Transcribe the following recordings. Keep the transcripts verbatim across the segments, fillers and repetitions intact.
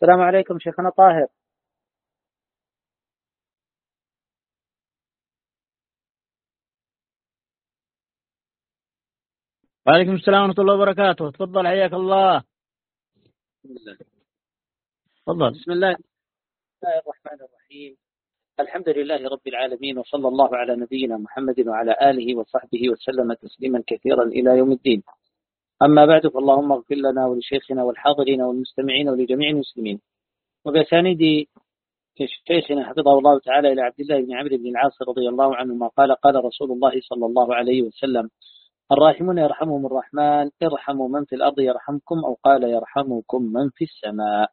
السلام عليكم شيخنا طاهر. وعليكم السلام ورحمة الله وبركاته. تفضل حياك الله. بسم الله تفضل. بسم الله الرحمن الرحيم. الحمد لله رب العالمين، وصلى الله على نبينا محمد وعلى آله وصحبه وسلم تسليما كثيرا إلى يوم الدين. أما بعد، فاللهم اغفر لنا ولشيخنا والحاضرين والمستمعين ولجميع المسلمين. وبأسانيد شيخنا حفظه الله تعالى إلى عبد الله بن عمرو بن العاص رضي الله عنهما قال: قال رسول الله صلى الله عليه وسلم: الراحمون يرحمهم الرحمن، ارحموا من في الأرض يرحمكم، أو قال: يرحمكم من في السماء.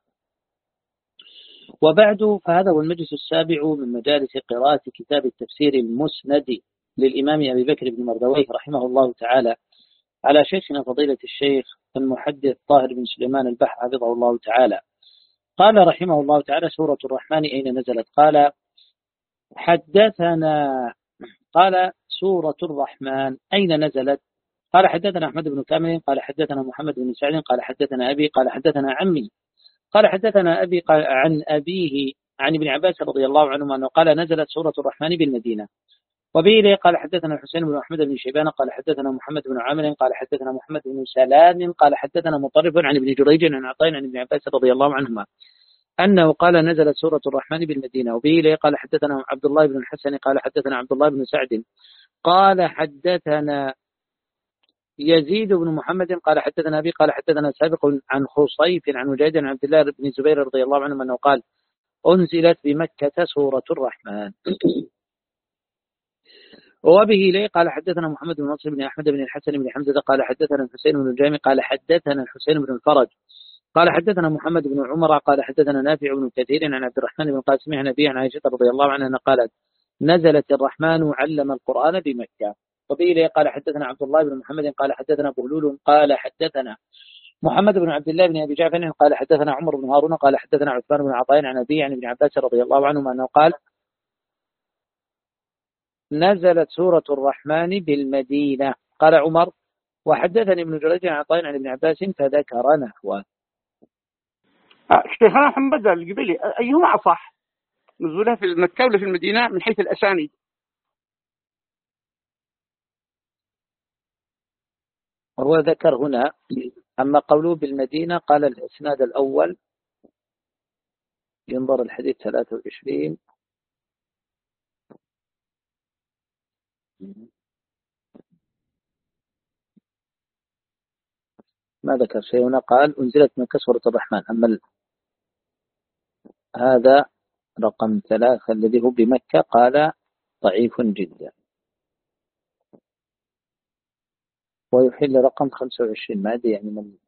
وبعد، فهذا هو المجلس السابع من مجالس قراءة كتاب التفسير المسند للإمام أبي بكر بن مردويه رحمه الله تعالى، على شيخنا فضيلة الشيخ المحدث طاهر بن سليمان البحر حفظه الله تعالى. قال رحمه الله تعالى: سورة الرحمن أين نزلت؟ قال: حدثنا قال سورة الرحمن أين نزلت؟ قال: حدثنا أحمد بن كامل قال حدثنا محمد بن سعد قال حدثنا أبي قال حدثنا عمي قال حدثنا أبي قال عن أبيه عن ابن عباس رضي الله عنهما أنه قال: نزلت سورة الرحمن بالمدينة. وبه قال: حدثنا الحسين بن أحمد بن شيبان قال حدثنا محمد بن عامر قال حدثنا محمد بن سلام قال حدثنا مطرف عن ابن جريج عن عطاء عن ابن عباس رضي الله عنهما أنه قال: نزلت سورة الرحمن بالمدينة. وبه قال: حدثنا عبد الله بن الحسن قال حدثنا عبد الله بن سعد قال حدثنا يزيد بن محمد قال حدثنا أبي قال حدثنا سابق عن خصيف عن مجاهد عن عبد الله بن زبير رضي الله عنه أنه قال: أنزلت بمكة سورة الرحمن. وبه لي قال: حدثنا محمد بن نصر بن أحمد بن الحسن بن حمزة قال حدثنا الحسين بن الجامي قال حدثنا الحسين بن الفرج قال حدثنا محمد بن عمر قال حدثنا نافع بن كثير عن عبد الرحمن بن قاسم عن أبي عن عائشة رضي الله عنها قالت: نزلت الرحمن علم القرآن بمكة. وبه لي قال: حدثنا عبد الله بن محمد قال حدثنا بهلول قال حدثنا محمد بن عبد الله بن أبي جعفر قال حدثنا عمر بن هارون قال حدثنا عثمان بن عطاء عن أبي عن ابن عباس رضي الله عنهما أنه قال: نزلت سورة الرحمن بالمدينة. قال عمر: وحدثني ابن جريج عن عطاء عن ابن عباس فذكر نحوه. شيخنا محمد القبيلي أيهما أصح، نزولها في مكة ولا في المدينة من حيث الأسانيد؟ وهو ذكر هنا: أما قوله بالمدينة قال الإسناد الأول ينظر الحديث ثلاثة وعشرين ما ذكر شيء هنا، قال: أنزلت من سورة الرحمن. أما هذا رقم ثلاثة الذي هو بمكة قال ضعيف جدا. ويحل رقم خمسة وعشرين ما أدري يعني من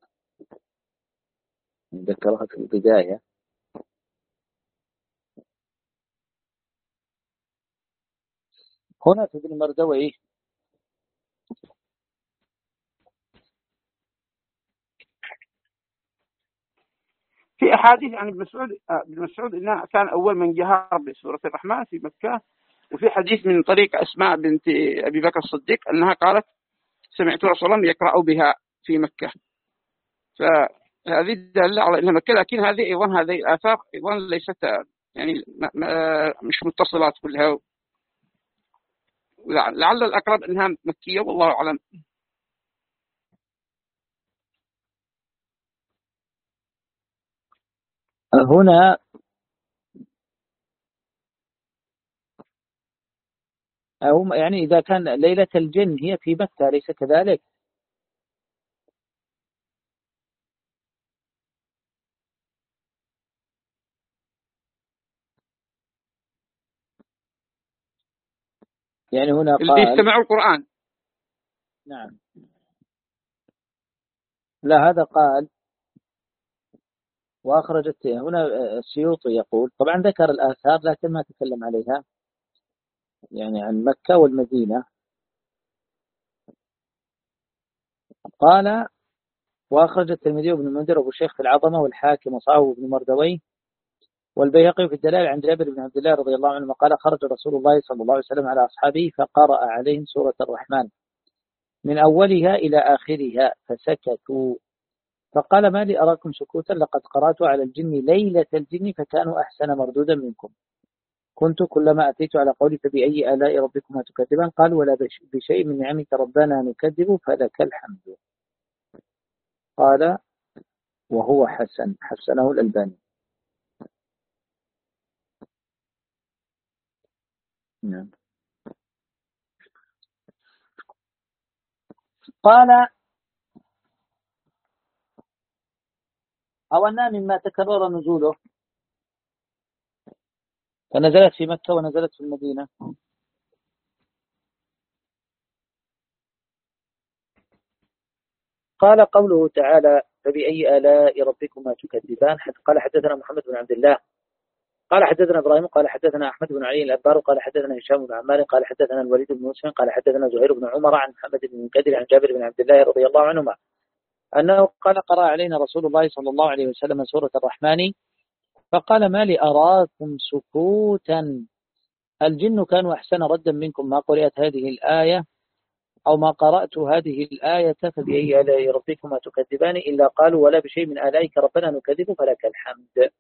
ذكرها في البداية. هنا في ابن مردويه في أحاديث عن ابن مسعود ابن مسعود إنه كان أول من جهر بسورة الرحمن في مكة، وفي حديث من طريق أسماء بنت أبي بكر الصديق أنها قالت: سمعت رسول الله يقرأ بها في مكة. فهذه دالة على أنها مكة، لكن هذه أيضا هذه الآثار أيضا ليست يعني مش متصلات كلها، لعل الأقرب أنها مكية والله أعلم. هنا أو يعني إذا كان ليلة الجن هي في مكة ليس كذلك؟ يعني هنا اللي قال يستمعوا القرآن. نعم، لا هذا قال وأخرجت. هنا السيوطي يقول، طبعا ذكر الآثار لكن ما تكلم عليها، يعني عن مكة والمدينة. قال: وأخرج الترمذي وابن المنذر وابو الشيخ في العظمة والحاكم وصححه ابن مردويه والبيهقي في الدلائل عن جابر بن عبد الله رضي الله عنه قال: خرج رسول الله صلى الله عليه وسلم على أصحابه فقرأ عليهم سورة الرحمن من أولها إلى آخرها فسكتوا، فقال ما لي أراكم سكوتا لقد قرأت على الجن ليلة الجن فكانوا أحسن مردودا منكم كنت كلما أتيت على قولي فبأي آلاء ربكما تكذبان قال ولا بشيء من نعمك ربنا نكذب فلك الحمد. قال وهو حسن حسنه الألباني. نعم. قال أو أنها مما تكرر نزوله فنزلت في مكة ونزلت في المدينة. قال قوله تعالى فبأي آلاء ربكما تكذبان قال حدثنا محمد بن عبد الله قال حدثنا إبراهيم قال حدثنا أحمد بن علي الأبار قال حدثنا هشام بن عمار قال حدثنا الوليد بن مسلم قال حدثنا زهير بن عمر عن محمد بن منكدر عن جابر بن عبد الله رضي الله عنهما أنه قال قرأ علينا رسول الله صلى الله عليه وسلم سورة الرحمن فقال ما لي أراكم سكوتا الجن كانوا أحسن ردا منكم ما قرأت هذه الآية أو ما قرأت هذه الآية فبأي آلاء ربكما تكذبان إلا قالوا ولا بشيء من آلائك ربنا نكذب فلك الحمد.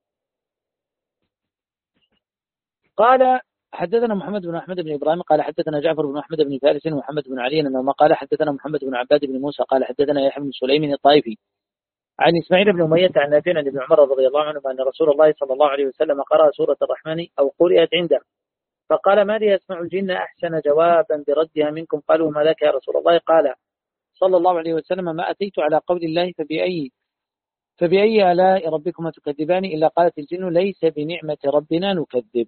قال حدثنا محمد بن أحمد بن إبراهيم قال حدثنا جعفر بن أحمد بن فارس ومحمد بن علي أنه قال حدثنا محمد بن عباد بن موسى قال حدثنا يحيى بن سليم الطائفي عن إسماعيل بن أمية عن نافع عن ابن عمر رضي الله عنه أن رسول الله صلى الله عليه وسلم قرأ سورة الرحمن أو قرأت عنده فقال ما لي أسمع الجن أحسن جوابا بردها منكم قالوا ما لك يا رسول الله قال صلى الله عليه وسلم ما أتيت على قول الله فبأي فبأي آلاء ربكما تكذبان إلا قالت الجن ليس بنعمة ربنا نكذب.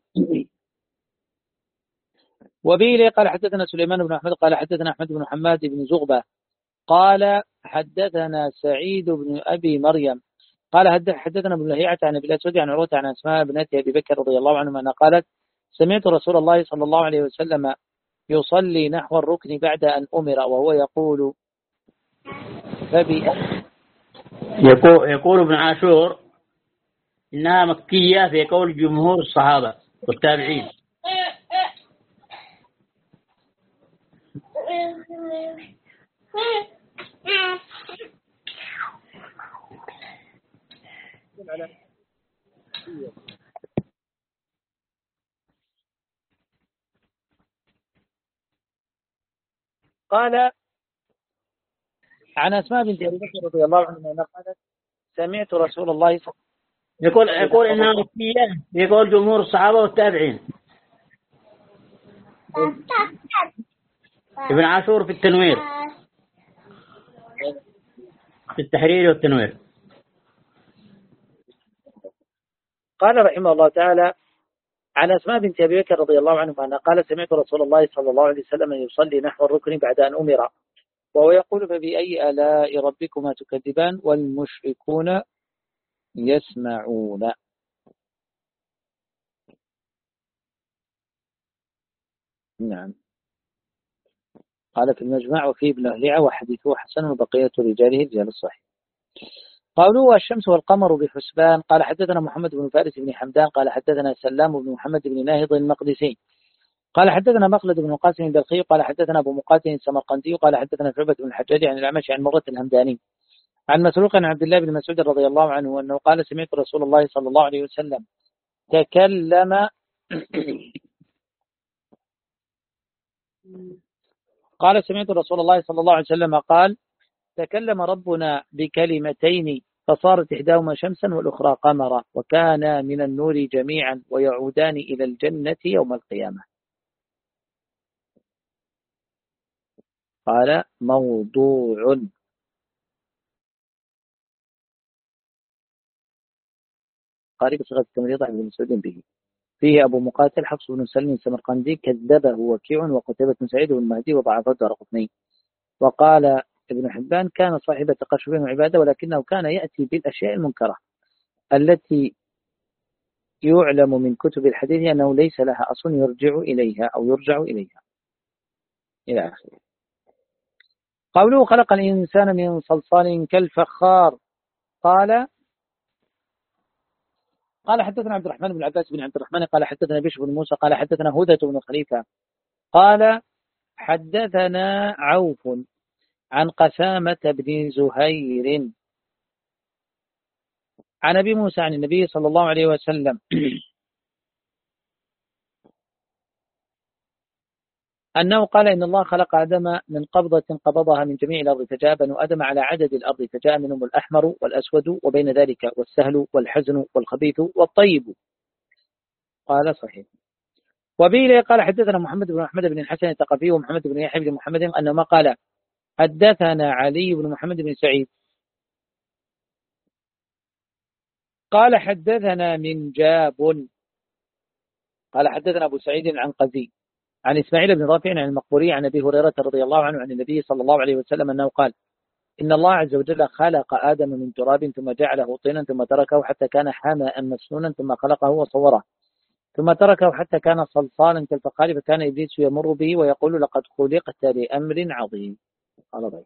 وبه قال حدثنا سليمان بن أحمد قال حدثنا أحمد بن حماد بن زغبة قال حدثنا سعيد بن أبي مريم قال حدثنا ابن لهيعة عن أبي الأسود عن عروة عن أسماء بنت أبي بكر رضي الله عنهما أنها قالت سمعت رسول الله صلى الله عليه وسلم يصلي نحو الركن بعد أن أمر وهو يقول فبي يقول, يقول ابن عاشور إنها مكية في قول جمهور الصحابة والتابعين. قال عن أسماء بنت أبي بكر رضي الله عنها قالت سمعت رسول الله صلى يقول يقول إنها مكية يقول جمهور الصحابة والتابعين. ابن عاشور في التنوير في التحرير والتنوير. قال رحمه الله تعالى عن أسماء بنت أبي بكر رضي الله عنها أنها قالت سمعت رسول الله صلى الله عليه وسلم يصلي نحو الركن بعد أن أمر وهو يقول فبأي آلاء ربكما تكذبان والمشركون يسمعون. نعم. قال في المجمع وفيه ابن لهيعة وحديثه حسن وبقية رجاله رجال الصحيح. قالوا الشمس والقمر بحسبان قال حدثنا محمد بن فارس بن حمدان قال حدثنا سلام بن محمد بن ناهض المقدسي قال حدثنا مخلد بن قاسم البلخي قال حدثنا أبو مقاتل السمرقندي قال حدثنا شعبة بن الحجاج عن الأعمش عن مرة الهمداني عن مسروق عن عبد الله بن مسعود رضي الله عنه أنه قال سمعت رسول الله صلى الله عليه وسلم تكلم قال سمعت رسول الله صلى الله عليه وسلم قال تكلم ربنا بكلمتين فصارت إحداهما شمسا والأخرى قمرا وكان من النور جميعا ويعودان إلى الجنة يوم القيامة. قال موضوع. قارئ صيغة التمريض عن ابن مسعود به فيه أبو مقاتل حفص بن سلم السمرقندي كذبه وكيع وقتيبة بن سعيد والمهدي وضعفه الدارقطني. وقال ابن حبان كان صاحب تقشف وعبادة ولكنه كان يأتي بالأشياء المنكرة التي يعلم من كتب الحديث أنه ليس لها أصل يرجع إليها أو يرجع إليها إلى آخره. قوله خلق الإنسان من صلصال كالفخار قال قال حدثنا عبد الرحمن بن عباس بن عبد الرحمن قال حدثنا بشر بن موسى قال حدثنا هدى بن خليفة قال حدثنا عوف عن قسامة بن زهير عن أبي موسى عن النبي صلى الله عليه وسلم أنه قال إن الله خلق آدم من قبضة قبضها من جميع الأرض، فجاء بنو آدم على عدد الأرض، فجاء منهم الأحمر والأسود وبين ذلك والسهل والحزن والخبيث والطيب. قال صحيح. وبه قال حدثنا محمد بن أحمد بن الحسن الثقفي ومحمد بن يحيى بن محمد أنما قال حدثنا علي بن محمد بن سعيد قال حدثنا من جاب قال حدثنا أبو سعيد عن قزي عن إسماعيل بن رافع عن المقبوري عن أبي هريرة رضي الله عنه عن النبي صلى الله عليه وسلم أنه قال إن الله عز وجل خلق آدم من تراب ثم جعله طينا ثم تركه حتى كان حماء مسنونا ثم خلقه وصوره ثم تركه حتى كان صلصالا كالفخار فكان إبليس يمر به ويقول لقد خلقت لأمر عظيم. قال ضيف.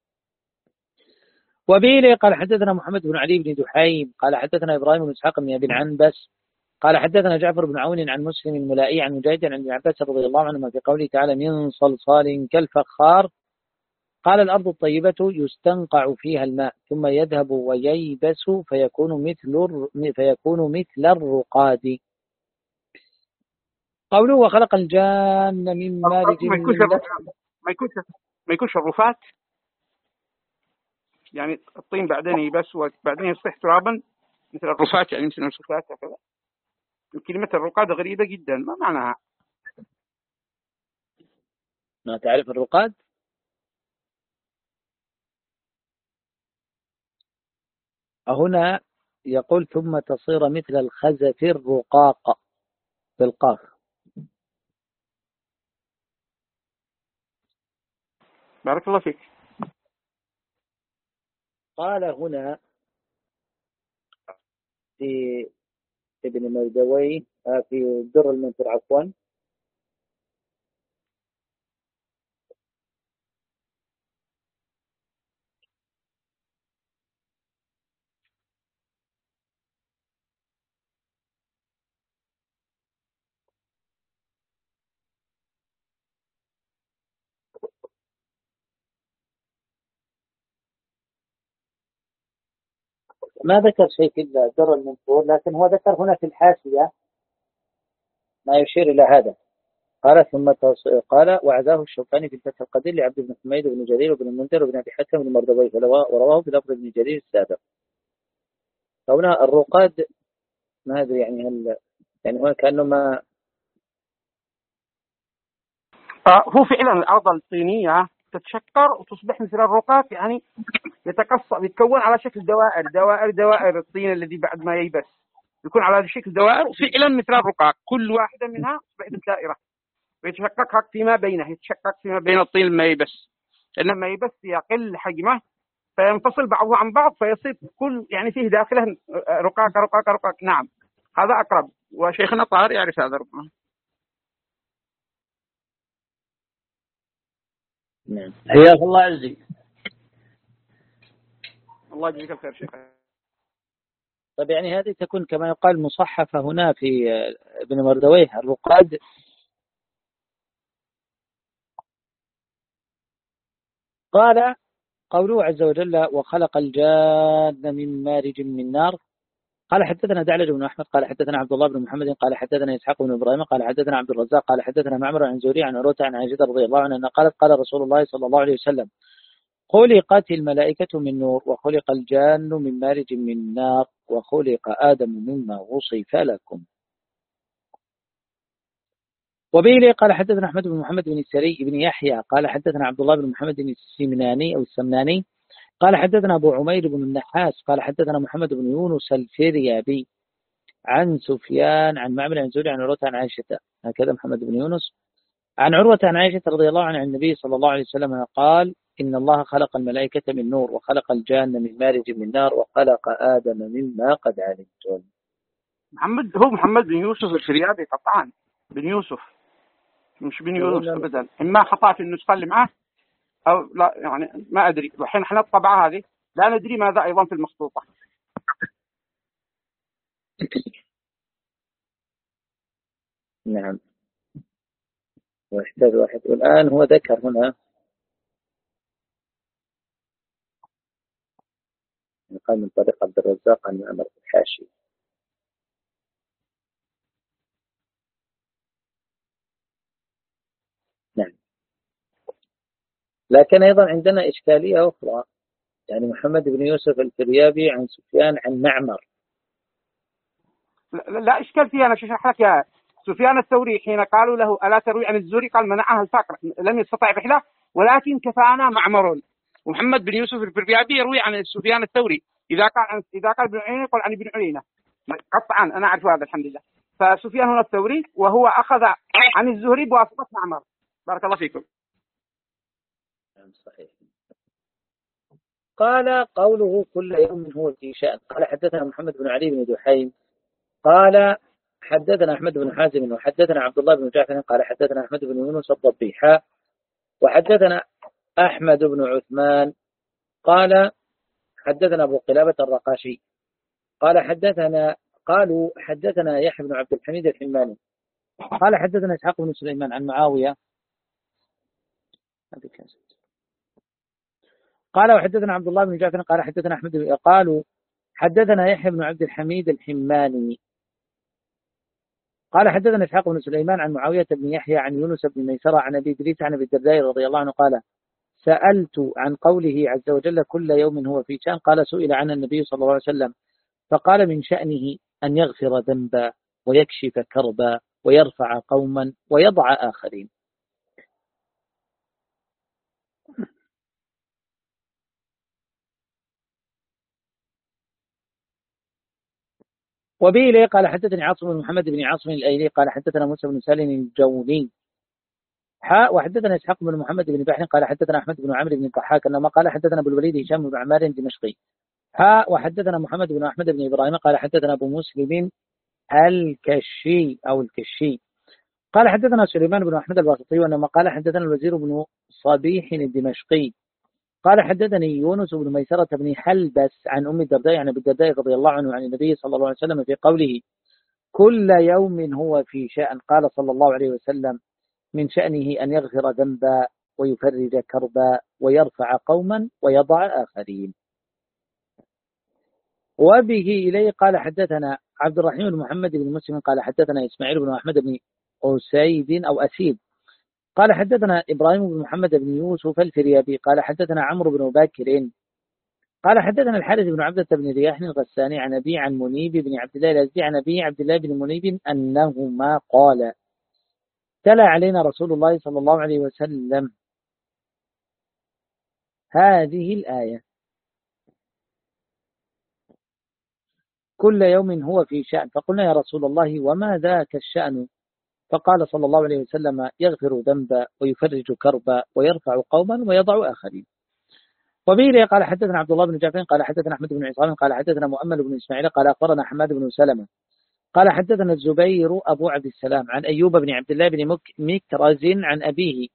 وبه قال حدثنا محمد بن علي بن دحيم قال حدثنا إبراهيم بن إسحاق بن أبي العنبس قال حدثنا جعفر بن عون عن مسلم الملائي عن مجاهد عن ابن عباس رضي الله عنهما في قوله تعالى من صلصال كالفخار قال الأرض الطيبة يستنقع فيها الماء ثم يذهب وييبس فيكون مثل فيكون مثل الرقاد. قوله وخلق الجان من مارج ما يكونش ما يكونش ما يكونش الرفات، يعني الطين بعدين يبس وبعدين يصبح ترابا مثل الرفات، يعني مثل الرفات هكذا. كلمة الرقاد غريبة جدا، ما معناها؟ ما تعرف الرقاد؟ هنا يقول ثم تصير مثل الخزف الرقاق بالقاف. بارك الله فيك. قال هنا في ابن مردوي في در المنثور عفوا ما ذكر شيء في در المنثور، لكن هو ذكر هنا في الحاشية ما يشير إلى هذا. قال ثم قال وعزاه الشوكاني في الفتح القدير لعبد بن حميد بن جرير وابن المنذر وابن أبي حاتم بن مردوي ورواه بلفظ ابن جرير السابق. فهنا الرقاد ما أدري يعني هل يعني هو كأنه ما هو فعلا الأرض الطينية تتشكر وتصبح مثل الرقاق، يعني يتقص يتكون على شكل دوائر دوائر دوائر الطين الذي بعد ما ييبس يكون على هذا الشكل دوائر فعلا مثل الرقاق، كل واحدة منها تصبح دائرة ويتشقق فيما بينه، يتشقق فيما بين الطين لما ييبس، لما ييبس يقل حجمه فينفصل بعضه عن بعض فيصير كل يعني فيه داخله رقاق رقاق رقاق. نعم هذا أقرب، وشيخنا طاهر يعرف هذا ربما. نعم حياك الله عزيز. الله يجزيك الخير شيخ. طيب يعني هذه تكون كما يقال مصحفة هنا في ابن مردويه الرقاد. قال قوله عز وجل وخلق الجان من مارج من نار. قال حدثنا دعلج بن أحمد قال حدثنا عبد الله بن محمد قال حدثنا إسحاق بن إبراهيم قال حدثنا عبد الرزاق قال حدثنا معمر عن زوري عن عروة عن عائشة رضي الله عنها أنها قالت قال رسول الله صلى الله عليه وسلم خلقت الملائكة من نور وخلق الجان من مارج من نار وخلق آدم مما وصف لكم. وبه قال حدثنا أحمد بن محمد بن السري بن يحيى قال حدثنا عبد الله بن محمد بن السمناني أو السمناني قال حدثنا أبو عمير بن النحاس قال حدثنا محمد بن يونس الفريابي عن سفيان عن معمر عن زوري عن عروة عن عائشة، هكذا محمد بن يونس عن عروة عن عائشة رضي الله عنها عن النبي صلى الله عليه وسلم قال إن الله خلق الملائكة من نور وخلق الجان من مارج من نار وخلق آدم مما قد علمتم. محمد هو محمد بن يوسف الفريابي قطعا، بن يوسف مش بن يونس أبدا، إما خطأ في النسخة اللي معه أو لا يعني ما أدري، وحين احنا الطبعة هذه لا ندري ماذا أيضا في المخطوطة. نعم واحد واحد. والآن هو ذكر هنا قال من طريق عبد الرزاق عن معمر في الحاشي. نعم. لكن أيضا عندنا إشكالية أخرى، يعني محمد بن يوسف الفريابي عن سفيان عن معمر. لا, لا إشكال فيها. أنا شرح لك يا سفيان الثوري حين قالوا له ألا تروي عن الزهري قال منعها الفقر، لم يستطع فحله، ولكن كفانا معمر. ومحمد بن يوسف الفريابي يروي عن سفيان الثوري، إذا قال عن إذا قال ابن عيينة يقول عن ابن عيينة قطعا. أنا أعرف هذا الحمد لله. فسفيان هنا الثوري وهو أخذ عن الزهري بواسطة معمر. بارك الله فيكم. صحيح. قال قوله كل يوم هو في شأن. قال حدثنا محمد بن علي بن دحيم قال حدثنا أحمد بن حازم وحدثنا عبد الله بن جعفر قال حدثنا أحمد بن يونس الضبيحة وحدثنا أحمد بن عثمان قال حدثنا أبو قلابة الرقاشي قال حدثنا قالوا حدثنا يحيى بن عبد الحميد الحماني قال حدثنا إسحاق بن سليمان عن معاوية قال وحدثنا عبد الله بن جعفر قال حدثنا أحمد قالوا حدثنا يحيى بن عبد الحميد الحماني قال حدثنا إسحاق بن سليمان عن معاوية بن يحيى عن يونس بن ميسرة عن أبي إدريس عن أبي الدرداء رضي الله عنه قال سألت عن قوله عز وجل كل يوم هو في شأن. قال سئل عن النبي صلى الله عليه وسلم فقال من شأنه أن يغفر ذنبا ويكشف كربا ويرفع قوما ويضع آخرين. وبه إليه قال حدثني عاصم بن محمد بن عاصم الأيلي قال حدثنا موسى بن سالم الجوني حاء وحدثنا إسحاق بن محمد بن بحر قال حدثنا أحمد بن عمرو بن الضحاك أنما قال حدثنا أبو الوليد هشام بن عمار دمشقي حاء وحدثنا محمد بن أحمد بن إبراهيم قال حدثنا أبو مسلم الكشي أو الكشي قال حدثنا سليمان بن أحمد الواسطي وأنما قال حدثنا الوزير بن صبيح الدمشقي قال حدثني يونس بن ميسرة بن حلبس عن أم الدرداء عن أبي الدرداء رضي الله عنه عن النبي صلى الله عليه وسلم في قوله كل يوم هو في شأن. قال صلى الله عليه وسلم من شأنه أن يغفر ذنبا ويفرج كربا ويرفع قوما ويضع آخرين. وبه إليه قال حدثنا عبد الرحيم بن محمد بن مسلم قال حدثنا إسماعيل بن أحمد بن أسيد أو أسيد قال حدثنا إبراهيم بن محمد بن يوسف الفريابي قال حدثنا عمرو بن باكر قال حدثنا الحارث بن عبدة بن رياح الغساني عن أبي عن منيب بن عبد الله الأزدي عن أبي عبد الله بن منيب أنهما قال تلا علينا رسول الله صلى الله عليه وسلم هذه الآية كل يوم هو في شأن. فقلنا يا رسول الله وما ذاك الشأن؟ فقال صلى الله عليه وسلم يغفر ذنبا ويفرج كربا ويرفع قوما ويضع آخرين. وبه قال حدثنا عبد الله بن جعفر قال حدثنا أحمد بن عصام قال حدثنا مؤمل بن إسماعيل قال أخبرنا حماد بن سلمة قال حدثنا الزبير أبو عبد السلام عن أيوب بن عبد الله بن مكرز عن أبيه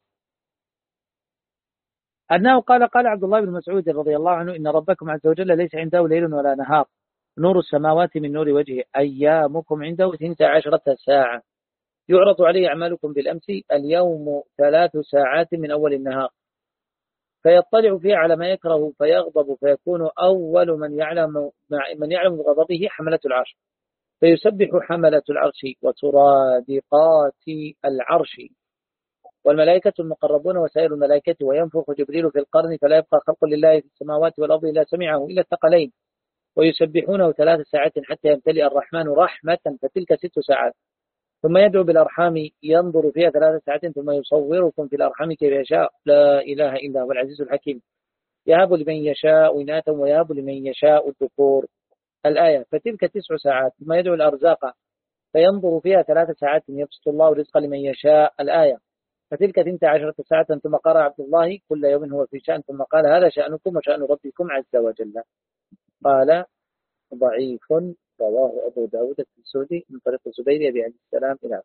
أنه قال قال عبد الله بن مسعود رضي الله عنه إن ربكم عز وجل ليس عنده ليل ولا نهار نور السماوات من نور وجهه أيامكم عنده اثنتا عشرة ساعة يعرض عليه أعمالكم بالأمس اليوم ثلاث ساعات من أول النهار فيطلع فيه على ما يكره فيغضب فيكون أول من يعلم من يعلم بغضبه حملة العرش فيسبح حملة العرش وسرادقات العرش والملائكة المقربون وسائر الملائكة وينفخ جبريل في القرن فلا يبقى خلق لله في السماوات والأرض إلا سمعه إلا الثقلين ويسبحونه ثلاث ساعات حتى يمتلئ الرحمن رحمة فتلك ست ساعات ثم يدعو بالأرحام ينظر فيها ثلاث ساعات ثم يصوركم في الأرحام كيف يشاء لا إله إلا هو العزيز الحكيم يهب لمن يشاء إناثا ويهب لمن يشاء الذكور الآية فتلك تسع ساعات ثم يدعو الأرزاق فينظر فيها ثلاث ساعات يبسط الله الرزق لمن يشاء الآية فتلك ثنتا عشرة ساعة ثم قرأ عبد الله كل يوم هو في شأن ثم قال هذا شأنكم وشأن ربكم عز وجل. قال ضعيف رواه أبو داود السعودي من طريق الزبير أبي عبد السلام إلى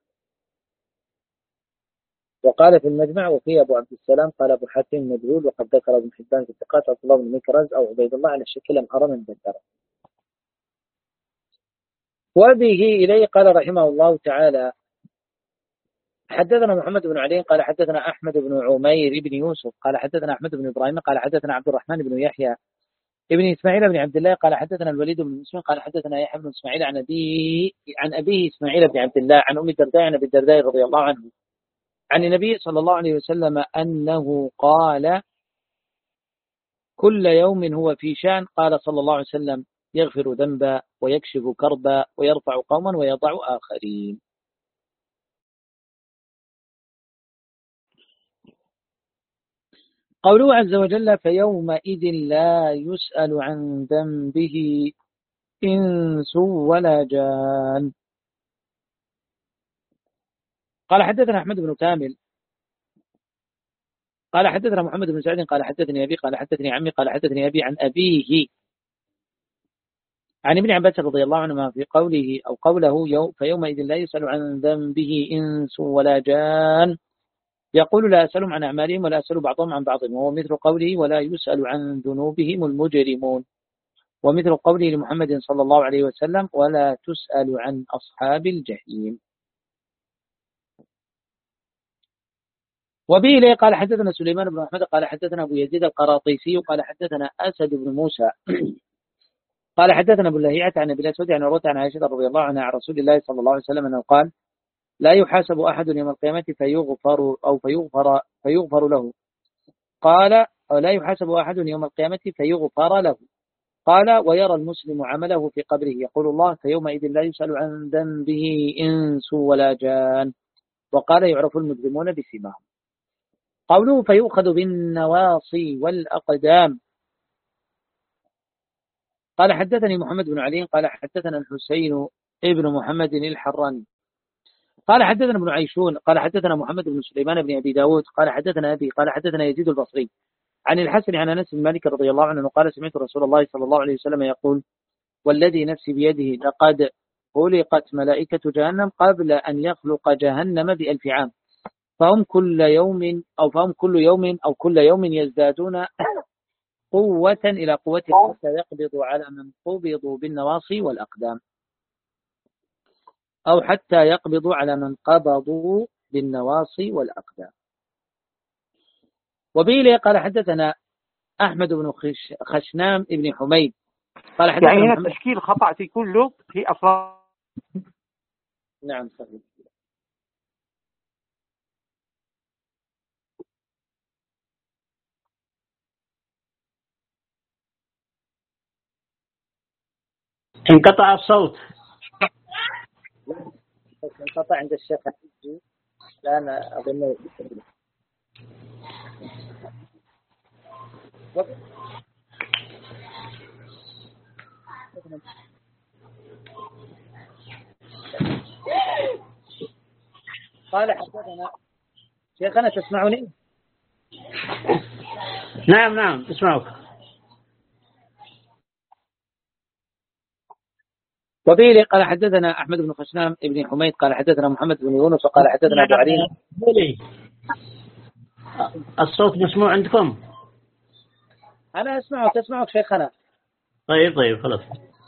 وقال في المجمع وفي أبو عبد السلام قال أبو حاتم مجهول وقد ذكر ابن حبان في الثقات عبد الله بن مكرز أو عبيد الله على الشكل الحرم من ذكره. وبه إليه قال رحمه الله تعالى حدثنا محمد بن علي قال حدثنا أحمد بن عمير بن يوسف قال حدثنا أحمد بن إبراهيم قال حدثنا عبد الرحمن بن يحيى ابن إسماعيل بن عبد الله قال حدثنا الوليد بن مسلم قال حدثنا يحيى بن إسماعيل عن أبيه عن أبيه إسماعيل بن عبد الله عن أم الدرداء عن أبي الدرداء رضي الله عنه عن النبي صلى الله عليه وسلم أنه قال كل يوم هو في شأن. قال صلى الله عليه وسلم يغفر ذنبا ويكشف كربا ويرفع قوما ويضع آخرين. قوله عز وجل فيومئذ لا يسأل عن ذنبه إنس ولا جان. قال حدثنا أحمد بن كامل قال حدثنا محمد بن سعيد قال حدثني أبي قال حدثني عمي قال حدثني أبي عن أبيه عن ابن عباس رضي الله عنهما في قوله أو قوله يوم فيومئذ لا يسأل عن ذنبه إنس ولا جان يقول لا أسألهم عن أعمالهم ولا أسأل بعضهم عن بعض، وهو مثل قوله ولا يسأل عن ذنوبهم المجرمون، ومثل قوله لمحمد صلى الله عليه وسلم ولا تسأل عن أصحاب الجحيم. وبه إليه قال حدثنا سليمان بن أحمد قال حدثنا أبو يزيد القراطيسي قال حدثنا أسد بن موسى قال حدثنا أبو اللهيعة عن أبي الأسود عن عروة عن عائشة رضي الله عنها عن رسول الله صلى الله عليه وسلم أنه قال لا يحاسب أحد يوم القيامة فيغفر أو فيغفر فيغفر له. قال لا يحاسب أحد يوم القيامة فيغفر له. قال ويرى المسلم عمله في قبره يقول الله فيومئذ لا يسأل عن ذنبه إنس ولا جان. وقال يعرف المجرمون بسيماهم. قوله فيؤخذ بالنواصي والأقدام. قال حدثني محمد بن علي قال حدثنا الحسين ابن محمد الحراني قال حدثنا ابن عيشون قال حدثنا محمد بن سليمان بن أبي داود قال حدثنا أبي قال حدثنا يزيد البصري عن الحسن عن أنس بن مالك رضي الله عنه قال سمعت رسول الله صلى الله عليه وسلم يقول والذي نفسي بيده لقد خلقت ملائكة جهنم قبل أن يخلق جهنم بألف عام فهم كل يوم أو فهم كل يوم أو كل يوم يزدادون قوة إلى قوتهم حتى يقبضوا على من قبضوا بالنواصي والأقدام أو حتى يقبضوا على من قبضوا بالنواصي والأقدام. وبه قال حدثنا أحمد بن خش خشنام ابن حميد قال حدثنا يعني هنا محمد تشكيل خطأ في كله في أصلا. نعم صحيح. انقطع الصوت. انقطع عند الشيخ الحجي لا أنا أظنه قال حدثنا شيخنا تسمعني؟ نعم نعم اسمعك. وبه قال حدثنا أحمد بن خشنام ابن حميد قال حدثنا محمد بن يونس وقال حدثنا أبو علي. الصوت مسموع عندكم؟ أنا أسمعك أسمعك شيخنا. طيب طيب خلاص.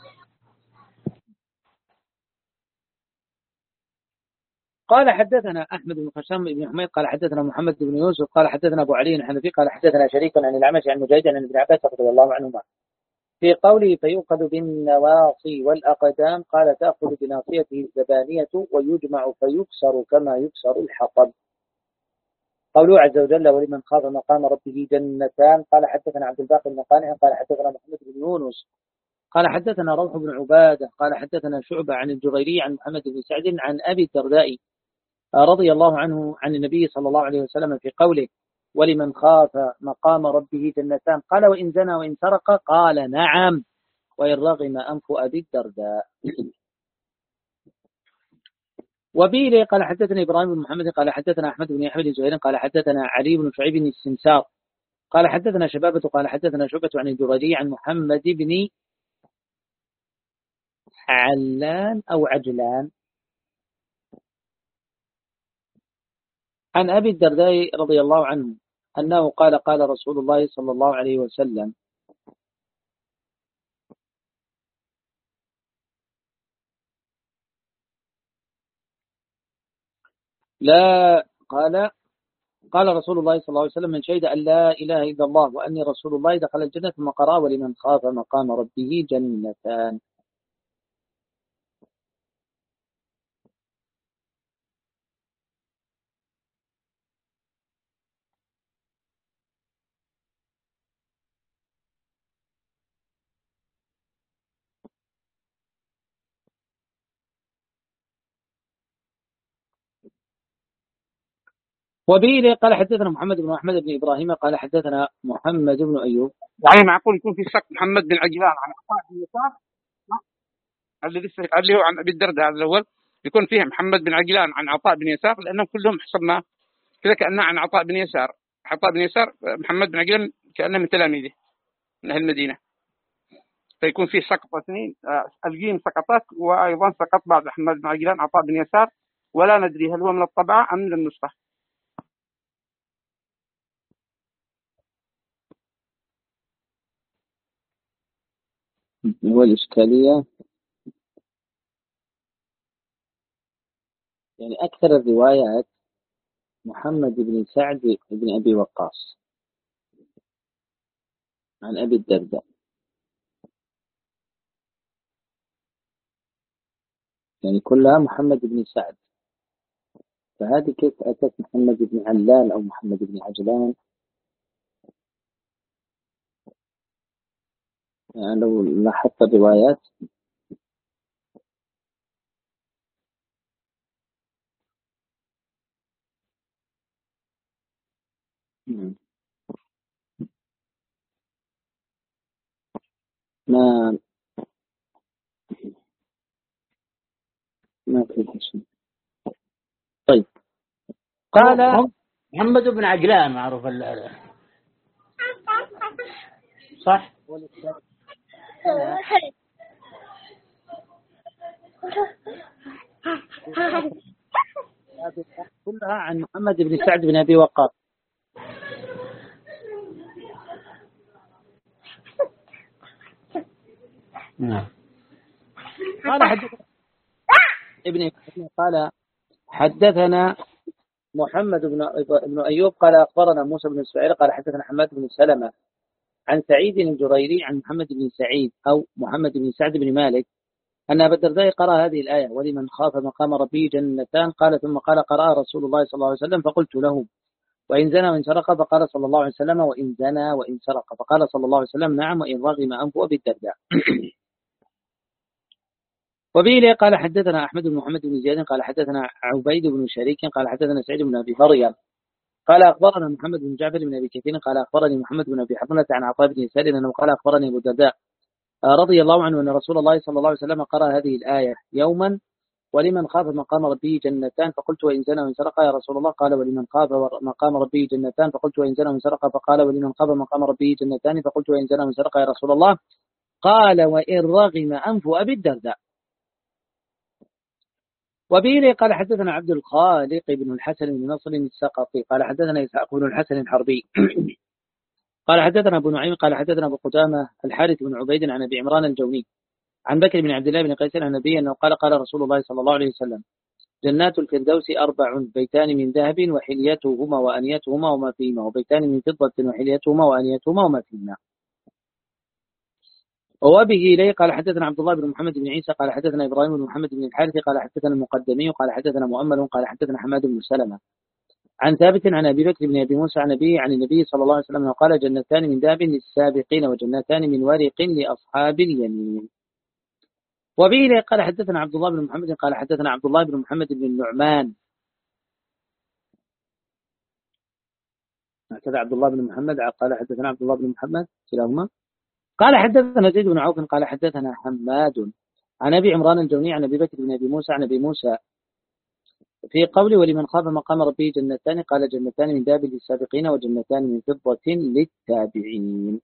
قال حدثنا أحمد بن خشنام ابن حميد قال حدثنا محمد بن يوسف قال حدثنا أبو علي الحنفي قال حدثنا شريك عن الأعمش عن مجاهد عن ابن عباس رضي الله عنهما في قوله فيؤخذ بالنواصي والأقدام قال تأخذ بناصيته الزبانية ويجمع فيكسر كما يكسر الحطب. قوله عز وجل ولمن خاف مقام ربه جنتان. قال حدثنا عبد الباقي بن قانع قال حدثنا محمد بن يونس قال حدثنا روح بن عبادة قال حدثنا شعبة عن الجغيري عن محمد بن سعد عن أبي الدرداء رضي الله عنه عن النبي صلى الله عليه وسلم في قوله ولمن خاف مقام ربه جنتان قال وإن زنى وإن سرق قال نعم وإن رغم أنف أبي الدرداء. وبه قال حدثنا إبراهيم بن محمد قال حدثنا أحمد بن يحيى بن زهير قال حدثنا علي بن شعيب بن السمسار قال حدثنا شبابة قال حدثنا شعبة عن الجريري عن محمد بن علان أو عجلان عن أبي الدرداء رضي الله عنه أنه قال قال رسول الله صلى الله عليه وسلم لا قال قال رسول الله صلى الله عليه وسلم: من شهد أن لا إله إلا الله وأني رسول الله دخل الجنة، ثم قرأ: ولمن خاف مقام ربه جنتان. وبه قال حدثنا محمد بن أحمد بن إبراهيم قال حدثنا محمد بن أيوب. يعني معقول يكون في شك محمد بن عجلان عن عطاء بن يسار الذي اللي هو عن أبي الدرداء الأول، يكون فيه محمد بن عجلان عن عطاء بن يسار، لأنهم كلهم حسب ما كذا كأنه عن عطاء بن يسار. عطاء بن يسار محمد بن عجلان كأنه من تلاميذه من أهل المدينة، فيكون فيه سقط اثنين، الجيم سقطت وأيضا سقط بعد محمد بن عجلان عطاء بن يسار، ولا ندري هل هو من الطبعة أم من النسخة. والإشكالية يعني أكثر الروايات محمد بن سعد بن أبي وقاص عن أبي الدرداء، يعني كلها محمد بن سعد، فهذه كيف أتت محمد بن علال أو محمد بن عجلان؟ يعني لو لاحظت الروايات ما ما في شيء. طيب قال محمد بن عجلان معروف ال صح؟ كلها عن محمد بن سعد بن أبي وقاص. نعم. قال حدثنا ابن قال حدثنا محمد بن ابن أيوب قال أخبرنا موسى بن إسماعيل قال حدثنا حماد بن سلمة عن سعيد الجريري عن محمد بن سعيد أو محمد بن سعد بن مالك أن أبا الدرداء قرأ هذه الآية: ولمن خاف مقام ربه جنتان. قال ثم قال: قرأ رسول الله صلى الله عليه وسلم، فقلت له: وإن زنى وإن سرق؟ فقال صلى الله عليه وسلم: وإن زنى وإن سرق. فقال صلى الله عليه وسلم: نعم، وإن رغم أنف أبي الدرداء. وبه قال حدثنا أحمد بن محمد بن زياد قال حدثنا عبيد بن شريك قال حدثنا سعيد بن أبي مريم قال أخبرنا محمد بن جعفر بن أبي كثير قال أخبرني محمد بن أبي حرملة عن عطاء بن يسار أنه قال أخبرني أبو الدرداء رضي الله عنه أن رسول الله صلى الله عليه وسلم قرأ هذه الآية يوما: ولمن خاف مقام ربه جنتان. فقلت: وإن زنى وإن سرق يا رسول الله؟ قال: ولمن خاف مقام ربه جنتان. فقلت: وإن زنى وإن سرق؟ فقال: ولمن خاف مقام ربه جنتان. فقلت: وإن زنى وإن سرق يا رسول الله؟ قال: وإن رغم أنف أبي الدرداء. وبه قال حدثنا عبد الخالق بن الحسن بن نصر السقطي قال حدثنا إسحاق بن الحسن الحربي قال حدثنا أبو نعيم قال حدثنا أبو قدامة الحارث بن عبيد عن أبي عمران الجوني عن بكر بن عبد الله بن قيس عن النبي أنه قال: قال رسول الله صلى الله عليه وسلم: جنات الفردوس أربع: بيتان من ذهب وحليتهما وأنيتهما وما فيهما، وبيتان من فضة وحليتهما وأنيتهما وما فيهما. وبه إليه قال حدثنا عبد الله بن محمد بن عيسى قال حدثنا إبراهيم بن محمد بن الحارث قال حدثنا المقدمي قال حدثنا مؤمل قال حدثنا حماد بن سلمة عن ثابت عن أبي بكر بن أبي موسى عن أبيه عن النبي صلى الله عليه وسلم قال: جنتان من ذهب للسابقين وجنتان من ورق لأصحاب اليمين. وبه قال حدثنا عبد الله بن محمد قال حدثنا عبد الله بن محمد بن النعمان هكذا عبد الله بن محمد قال حدثنا عبد الله بن محمد كلاهما قال حدثنا زيد بن عوف قال حدثنا حماد عن أبي عمران الجوني عن أبي بكر بن أبي موسى عن أبي موسى في قول: ولمن خاف مقام ربه جنتان. قال: جنتان من ذهب للسابقين وجنتان من فضة للتابعين.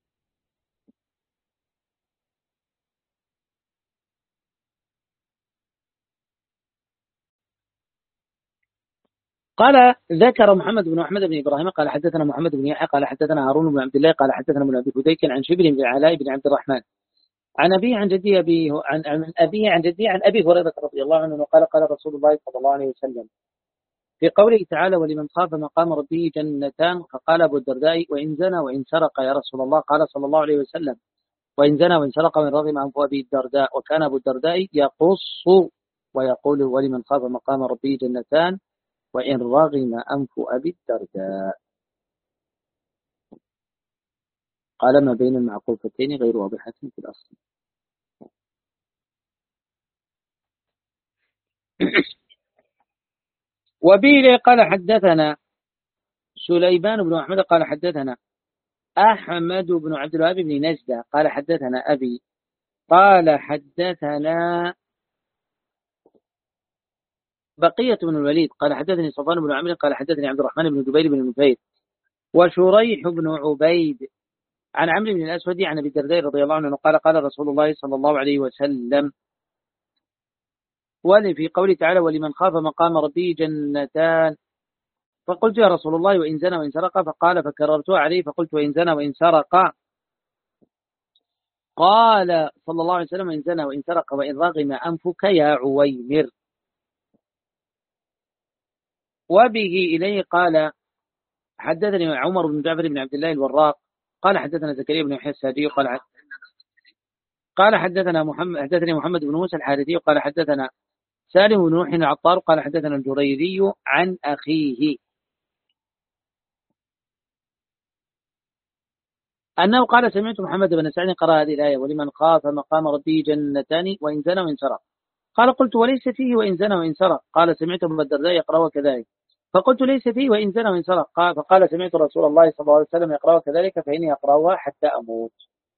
قال ذكر محمد بن أحمد بن إبراهيم قال حدثنا محمد بن يحيى قال حدثنا هارون بن عبد الله قال حدثنا ابن أبي فديك عن شبر بن علاء بن عبد الرحمن عن أبي عن جدي أبي عن أبي عن جدي عن أبي هريرة رضي الله عنه قال: قال رسول الله صلى الله عليه وسلم: في قوله تعالى ولمن خاف مقام ربه جنتان، فقال أبو الدرداء وإن زنى وإن سرق يا رسول الله؟ قال صلى الله عليه وسلم وإن زنى وإن سرق وإن رغم أنف أبي الدرداء. وكان أبو الدرداء يقص ويقول ولمن خاف مقام ربه جنتان وإن رغم أنف أبي الدرداء. قال ما بين المعقوفتين غير واضحة في الأصل. وبه قال حدثنا سليمان بن أحمد قال حدثنا أحمد بن عبد الوهاب بن نجدة قال حدثنا أبي قال حدثنا بقية بن الوليد قال حدثني صفوان بن عمرو قال حدثني عبد الرحمن بن جبير بن نفير وشريح بن عبيد عن عمرو بن الأسود عن أبي الدرداء رضي الله عنه قال قال رسول الله صلى الله عليه وسلم ولي في قوله تعالى ولمن خاف مقام ربه جنتان، فقلت يا رسول الله وإن زنى وإن سرق؟ فقال فكررتها عليه فقلت وإن زنى وإن سرق؟ قال صلى الله عليه وسلم وإن زنى وإن سرق وإن رغم أنفك يا عويمر. وبه إليه قال حدثني عمر بن جعفر بن عبد الله الوراق قال حدثنا زكريا بن يحيى السادي قال قال حدثنا محمد حدثني محمد بن موسى الحارثي قال حدثنا سالم بن نوح العطار قال حدثنا الجريري عن أخيه أنه قال سمعت محمد بن سعد قرأ هذه الآية ولمن خاف مقام ربه جنتان وإن زنى وإن سرق. قال قلت وليس فيه وإن زنى وإن سرق؟ قال سمعت أبا الدرداء يقرأ كذلك. فقلت ليس فيه وإن زنى وإن سرق؟ قال فقال سمعت رسول الله صلى الله عليه وسلم يقرأ كذلك فإني أقرأها حتى أموت.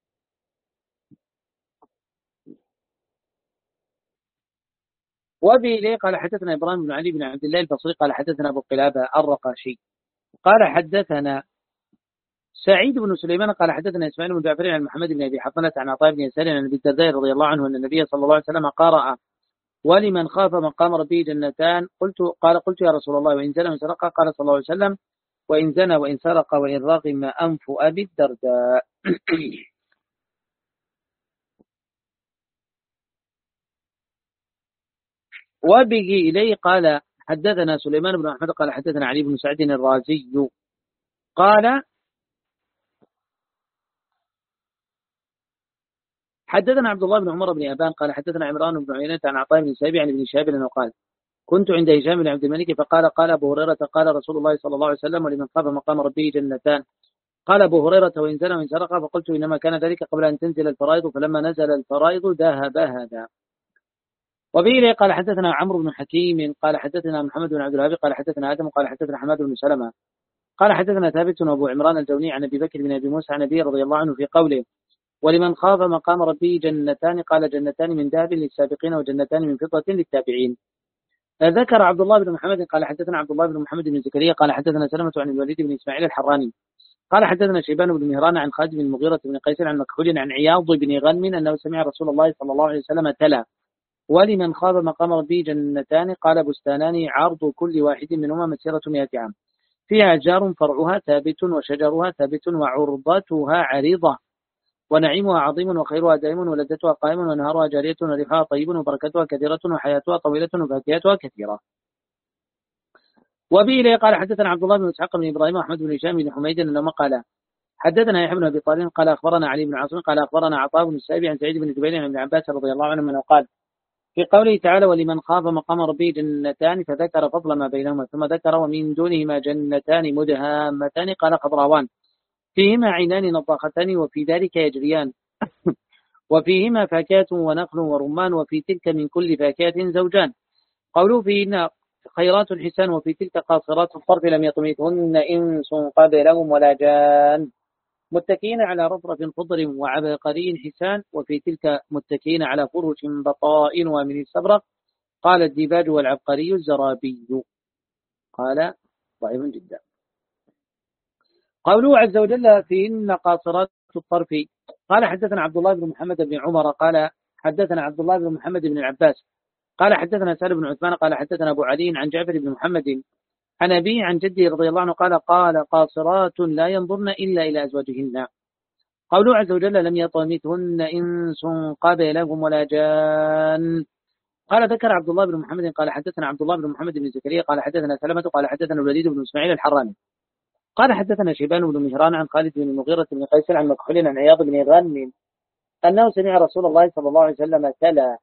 وبه إليه قال حدثنا إبراهيم بن علي بن عبد الله البصري قال حدثنا أبو قلابة الرقاشي قال حدثنا سعيد بن سليمان قال حدثنا إسماعيل بن جعفر عن محمد بن أبي حفنة عن عطاء بن يسار عن أبي الدرداء رضي الله عنه أن النبي صلى الله عليه وسلم قرأ ولمن خاف مقام ربه جنتان. قلت قال قلت يا رسول الله وإن زنى وإن سرق؟ قال صلى الله عليه وسلم وإن زنى وإن سرق وإن رغم أنف أبي الدرداء. وبه إليه قال حدثنا سليمان بن أحمد قال حدثنا علي بن سعد الرازي قال حدثنا عبد الله بن عمر بن أبان قال حدثنا عمران بن عيينة عن عطاء بن سائب عن ابن شهاب أنه قال كنت عند هشام بن عبد الملك فقال قال أبو هريرة قال رسول الله صلى الله عليه وسلم ولمن خاف مقام ربه جنتان. قال أبو هريرة وإن زنى وإن سرق؟ فقلت إنما كان ذلك قبل أن تنزل الفرائض فلما نزل الفرائض ذهب هذا. وبه قال حدثنا عمرو بن حكيم قال حدثنا محمد بن عبد الوهاب قال حدثنا آدم قال حدثنا حماد بن سلمة قال حدثنا ثابت وأبو عمران الجوني عن أبي بكر بن أبي موسى عن أبي رضي الله عنه في قوله ولمن خاف مقام ربه جنتان قال جنتان من ذهب للسابقين وجنتان من فضة للتابعين. ذكر عبد الله بن محمد قال حدثنا عبد الله بن محمد بن زكريا قال حدثنا سلمة عن الوليد بن إسماعيل الحراني قال حدثنا شيبان بن مهران عن خالد بن المغيرة بن قيس عن مكحول عن عياض بن غنم أنه سمع رسول الله صلى الله عليه وسلم تلا ولمن خاف مقام ربه جنتان قال بستانان عرض كل واحد منهما مسيرة مئة عام فيها أشجار فرعها ثابت وشجرها ثابت وعرضتها عريضة ونعيمها عظيم وخيرها دائم ولذتها قائم ونهارها جارية وريحها طيب وبركتها كثيرة وحياتها طويلة وفاكهتها كثيرة. وبه قال حدثنا عبد الله بن اسحاق بن ابراهيم واحمد بن هشام بن حميد انما قال حدثنا يحيى بن ابي طالب قال اخبرنا علي بن عاصم قال اخبرنا عطاء بن السائب عن سعيد بن جبير عن ابن عباس رضي الله عنهما قال في قوله تعالى ولمن خاف مقام ربه جنتان فذكر فضل ما بينهما ثم ذكر ومن دونهما جنتان مدهامتان قال خضراوان فيهما عينان نضاختان وفي ذلك يجريان وفيهما فاكهة ونخل ورمان وفي تلك من كل فاكهة زوجان. قوله فيهن خيرات حسان وفي تلك قاصرات الطرف لم يطمثهن إنس قبلهم ولا جان متكئين على رفرف خضر وعبقري حسان وفي تلك متكئين على فرش بطائن ومن السبرق قال الديباج والعبقري الزرابي. قال ضعيف جدا. قوله عز وجل فيهن قاصرات الطرف قال حدثنا عبد الله بن محمد بن عمر قال حدثنا عبد الله بن محمد بن العباس قال حدثنا سالم بن عثمان قال حدثنا أبو علي عن جعفر بن محمد عن أبي عن جدي رضي الله عنه قال قال قاصرات لا ينظرن إلا إلى أزواجهن. قوله عز وجل لم يطمثهن إنس قبلهم ولا جان قال ذكر عبد الله بن محمد قال حدثنا عبد الله بن محمد بن زكريا قال حدثنا سلمة قال حدثنا الوليد بن إسماعيل الحراني قال حدثنا شيبان بن مهران عن خالد بن المغيرة بن قيس عن مكحول عن عياض بن غانم أنه سمع رسول الله صلى الله عليه وسلم تلا: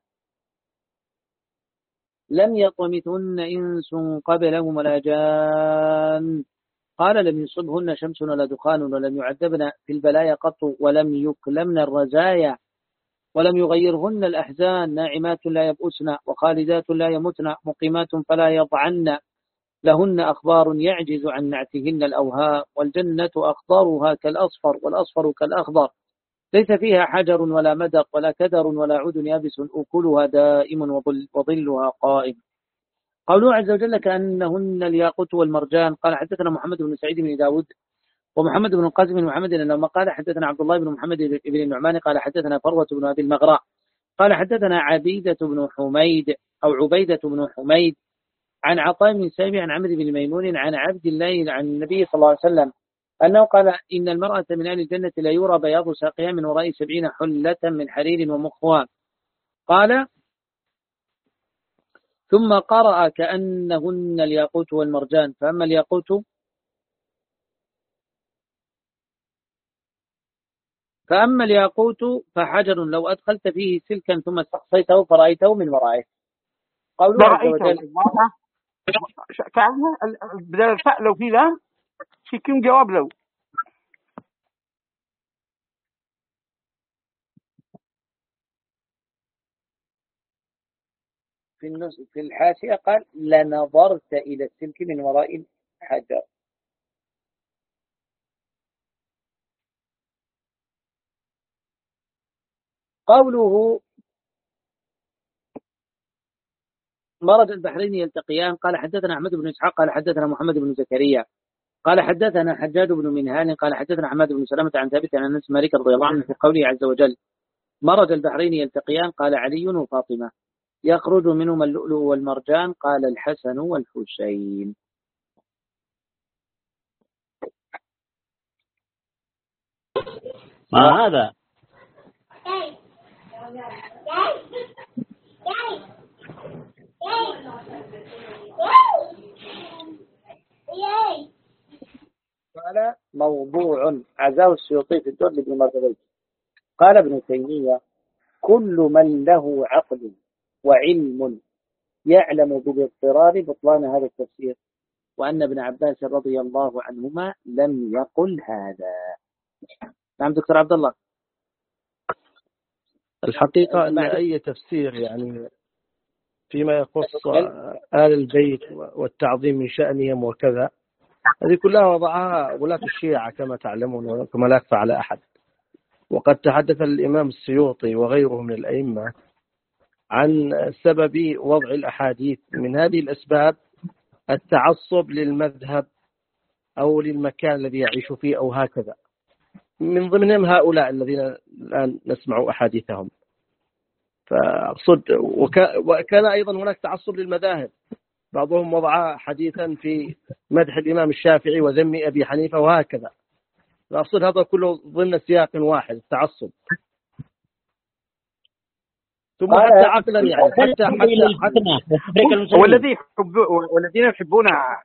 لم يطمثن إنس قبلهم ولا جان. قال: لم يصبهن شمس ولا دخان ولم يعذبن في البلايا قط ولم يكلمن الرزايا ولم يغيرهن الأحزان، ناعمات لا يبؤسن وخالدات لا يمتن مقيمات فلا يضعن، لهن أخبار يعجز عن نعتهن الأوهام، والجنة أخضرها كالأصفر والأصفر كالأخضر، ليس فيها حجر ولا مدق ولا كدر ولا عود يابس، أكلها دائم وظل وظلها قائم. قوله عز وجل: كأنهن الياقوت والمرجان. قال حدثنا محمد بن سعيد بن داود ومحمد بن القاسم بن محمد لما قال حدثنا عبد الله بن محمد بن النعمان قال حدثنا فروة بن أبي المغراء قال حدثنا عبيدة بن حميد أو عبيدة بن حميد عن عطاء بن سامي عن عمرو بن ميمون عن عبد الله عن النبي صلى الله عليه وسلم أنه قال: إن المرأة من أهل الجنة لا يرى بياض ساقها من وراء سبعين حلة من حرير ومخوان. قال: ثم قرأ: كأنهن الياقوت والمرجان. فأما الياقوت فأما الياقوت فحجر لو أدخلت فيه سلكا ثم استقصيته فرأيته من ورائه. قوله عز وجل: كأنه بدل الفاء لو في لام شكل جواب لو. في النص في الحاشية قال: لنظرت إلى السلك من وراء الحجر. قوله: مرج البحرين يلتقيان. قال حدثنا أحمد بن إسحاق قال حدثنا محمد بن زكريا قال حدثنا حجاج بن منهال قال حدثنا حماد بن سلمة عن ثابت عن أنس مالك رضي الله عنه في قوله عز وجل: مرج البحرين يلتقيان. قال علي وفاطمة: يخرج منهما اللؤلؤ والمرجان. قال الحسن والحسين. ما هذا قال موضوع عزاه السيوطي في الدر بن مرتبه. قال ابن تيمية: كل من له عقل وعلم يعلم بالاضطرار بطلان هذا التفسير، وأن ابن عباس رضي الله عنهما لم يقل هذا. نعم دكتور عبد الله. الحقيقة أن أي تفسير يعني فيما يخص آل البيت والتعظيم من شأنهم وكذا، هذه كلها وضعها ولاة الشيعة كما تعلمون وكما لا يخفى على أحد. وقد تحدث الإمام السيوطي وغيره من الأئمة عن سبب وضع الأحاديث. من هذه الأسباب التعصب للمذهب أو للمكان الذي يعيش فيه أو هكذا، من ضمنهم هؤلاء الذين الآن نسمع أحاديثهم. فأقصد وكان أيضا هناك تعصب للمذاهب، بعضهم وضع حديثا في مدح الإمام الشافعي وذم أبي حنيفة وهكذا. فأقصد هذا كله ضمن سياق واحد، التعصب. ثم حتى عقلا يعني حتى حتى, حتى والذي والذين يحبونها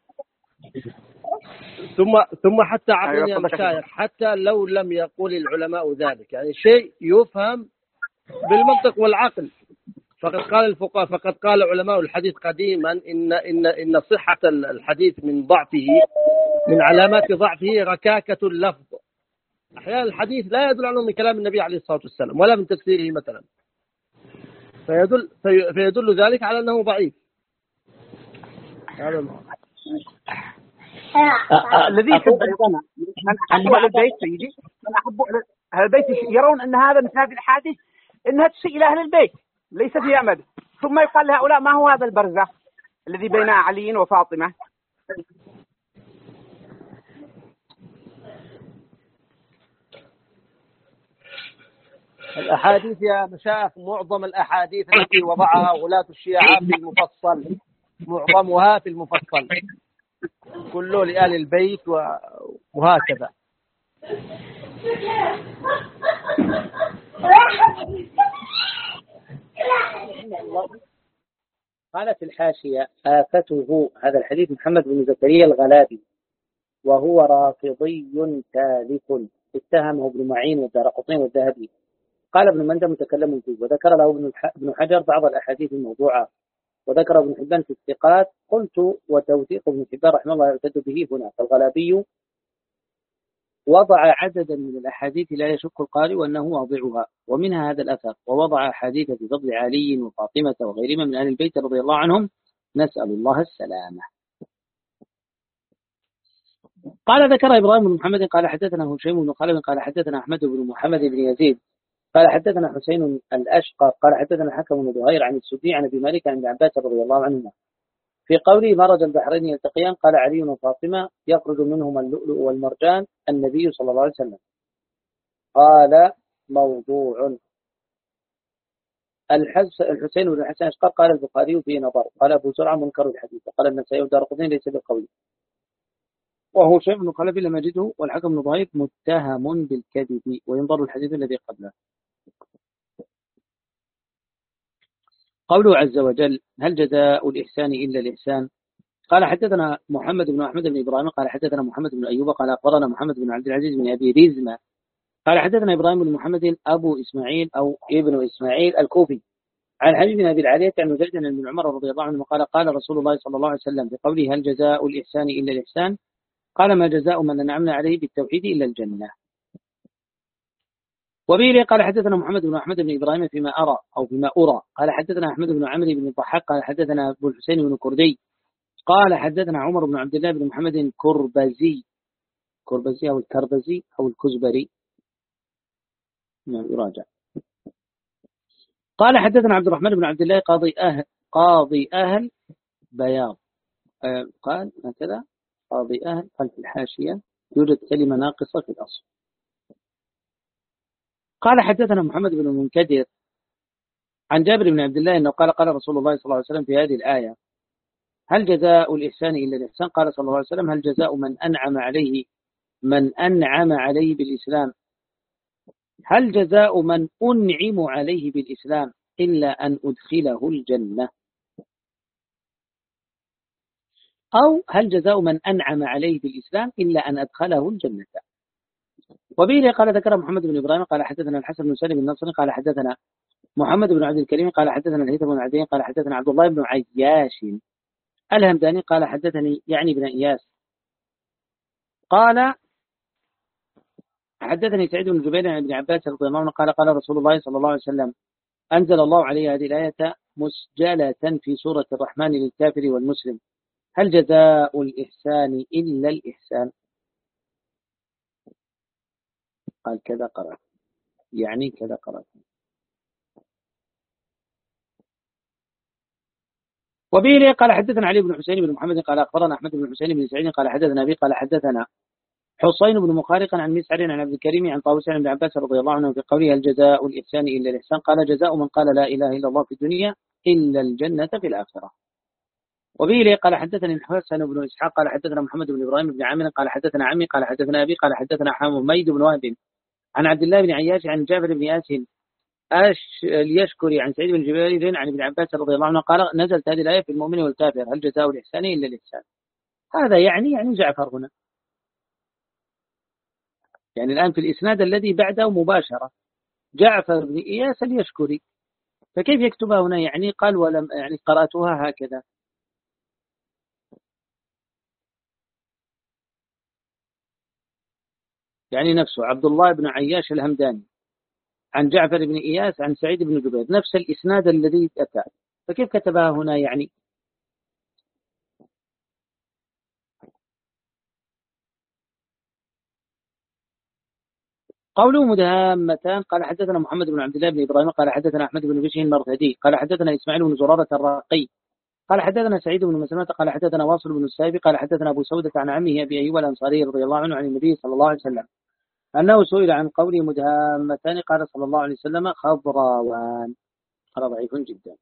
ثم ثم حتى عقلا يا مشايخ، حتى لو لم يقول العلماء ذلك، يعني شيء يفهم بالمنطق والعقل. فقد قال الفقهاء فقد قال علماء الحديث قديما إن إن إن صحة الحديث من ضعفه من علامات ضعفه ركاكة اللفظ. أحيانا الحديث لا يدل عنه من كلام النبي عليه الصلاة والسلام ولا من تفسيره مثلا، فيدل فيدل ذلك على أنه ضعيف. هذا الذي يحب أحب على البيت سيدي، أنا أحب على البيت يرون أن هذا مثل هذه الحادث إنها تسيء إلى أهل البيت ليس فيها مدح، ثم يقال لهؤلاء: ما هو هذا البرزخ الذي بين علي وفاطمة؟ الأحاديث يا مشايخ، معظم الأحاديث التي وضعها غلاة الشيعة في المفصل، معظمها في المفصل كله لآل البيت وهكذا. قال في الحاشية آفته هذا الحديث محمد بن زكريا الغلابي وهو رافضي تالف اتهمه ابن معين والدارقطني والذهبي. قال ابن مندى متكلم فيه، وذكر له ابن حجر بعض الأحاديث الموضوعة، وذكر ابن حبان في الثقات. قلت وتوثيق ابن حبان رحمه الله يعتد به هنا. فالغلابي وضع عددا من الأحاديث لا يشك القارئ وأنه واضعها، ومنها هذا الأثر، ووضع أحاديث في فضل علي وفاطمة وغيرهم من أهل البيت رضي الله عنهم، نسأل الله السلامة. قال ذكر إبراهيم بن محمد قال حدثنا هشيم بن خالد قال حدثنا أحمد بن محمد بن يزيد قال حدثنا حسين الأشقر قال حدثنا حكم بن ظهير عن السدي عن أبي مالك عن ابن عباس رضي الله عنهما في قوله مرج البحرين يلتقيان قال علي وفاطمة يخرج منهما اللؤلؤ والمرجان النبي صلى الله عليه وسلم. قال موضوع. الحسين بن الحسن الأشقر قال البخاري فيه نظر. قال أبو زرعة منكر الحديث. قال النسائي والدارقطني ليس بالقوي. وهو شيء بن خلف لم يجده، والحكم بن ضعيف متهم بالكذب، وينظر الحديث الذي قبله. قوله عز وجل هل جزاء الإحسان إلا الإحسان؟ قال حدثنا محمد بن أحمد بن إبراهيم قال حدثنا محمد بن أيوب قال أخبرنا محمد بن عبد العزيز بن أبي رزمة قال حدثنا إبراهيم بن محمد أبو إسماعيل أو ابن إسماعيل الكوفي عن حبيب بن أبي العالية عن مجاهد بن عمر رضي الله عنه قال قال رسول الله صلى الله عليه وسلم بقوله هل جزاء الإحسان إلا الإحسان؟ قال ما جزاء من أنعمنا عليه بالتوحيد إلا الجنة. وبه قال حدثنا محمد بن أحمد بن إبراهيم فيما أرى أو فيما أرى قال حدثنا أحمد بن عمرو بن الضحاك قال حدثنا أبو الحسين بن كردي قال حدثنا عمر بن عبد الله بن محمد كربزي كربزي أو الكربزي أو الكزبري يراجع. قال حدثنا عبد الرحمن بن عبد الله قاضي أهل قاضي أهل بياض آه قال هكذا قاضي أهل. قال في الحاشية يوجد كلمة ناقصة في الأصل. قال حدثنا محمد بن المنكدر عن جابر بن عبد الله أنه قال قال رسول الله صلى الله عليه وسلم في هذه الآية هل جزاء الإحسان إلا الإحسان؟ قال صلى الله عليه وسلم هل جزاء من أنعم عليه من أنعم عليه بالإسلام هل جزاء من أنعم عليه بالإسلام إلا أن أدخله الجنة، أو هل جزاء من أنعم عليه بالإسلام إلا أن أدخله الجنة. وبه قال ذكر محمد بن إبراهيم قال حدثنا الحسن بن سالم النصري قال حدثنا محمد بن عبد الكريم قال حدثنا الهيثم بن عدي قال حدثنا عبد الله بن عياش الهمداني قال حدثني يعني بن إياس قال حدثني سعيد بن جبير عن ابن عباس رضي الله عنه قال قال رسول الله صلى الله عليه وسلم أنزل الله عليه هذه الآية مسجلة في سورة الرحمن للكافر والمسلم هل جزاء الإحسان إلا الإحسان؟ قال كذا قرأت يعني كذا قرأت. وبه قال حدثنا علي بن حسين بن محمد قال أخبرنا أحمد بن حسين بن سعيد قال حدثنا أبي قال حدثنا حسين بن مخارق عن مسعر عن عبد الكريم عن طاووس عن ابن عباس رضي الله عنه في قوله هل جزاء الإحسان إلا الإحسان؟ قال جزاء من قال لا إله إلا الله في الدنيا إلا الجنة في الآخرة. وبه قال حدثني الحسن بن إسحاق قال حدثنا محمد بن إبراهيم بن عامر قال حدثنا عمي قال حدثنا أبي قال حدثنا حميد بن وهب عن عبد الله بن عياش عن جابر بن ياسين أش ليشكري عن سعيد بن جبير عن ابن عباس رضي الله عنه قال نزلت هذه الآية في المؤمن والكافر هل جزاء الإحسان إلا الإحسان. هذا يعني يعني جعفر هنا يعني الآن في الإسناد الذي بعده مباشرة جعفر بن إياس اليشكري، فكيف يكتبها هنا؟ يعني قال ولم يعني قرأتها هكذا. يعني نفسه عبد الله بن عياش الهمداني عن جعفر بن إياس عن سعيد بن جبير نفس الإسناد الذي أتى، فكيف كتبها هنا؟ يعني قوله مدهامتان قال حدثنا محمد بن عبد الله بن إبراهيم قال حدثنا أحمد بن بشير المرثدي قال حدثنا إسماعيل بن زرارة الراقي قال حدثنا سعيد بن مسلمة قال حدثنا واصل بن السائب قال حدثنا أبو سودة عن عمه أبي أيوب الأنصاري رضي الله عنه عن النبي صلى الله عليه وسلم أنه سئل عن قوله مدهامتان قال صلى الله عليه وسلم خضراوان. هذا ضعيف جدا.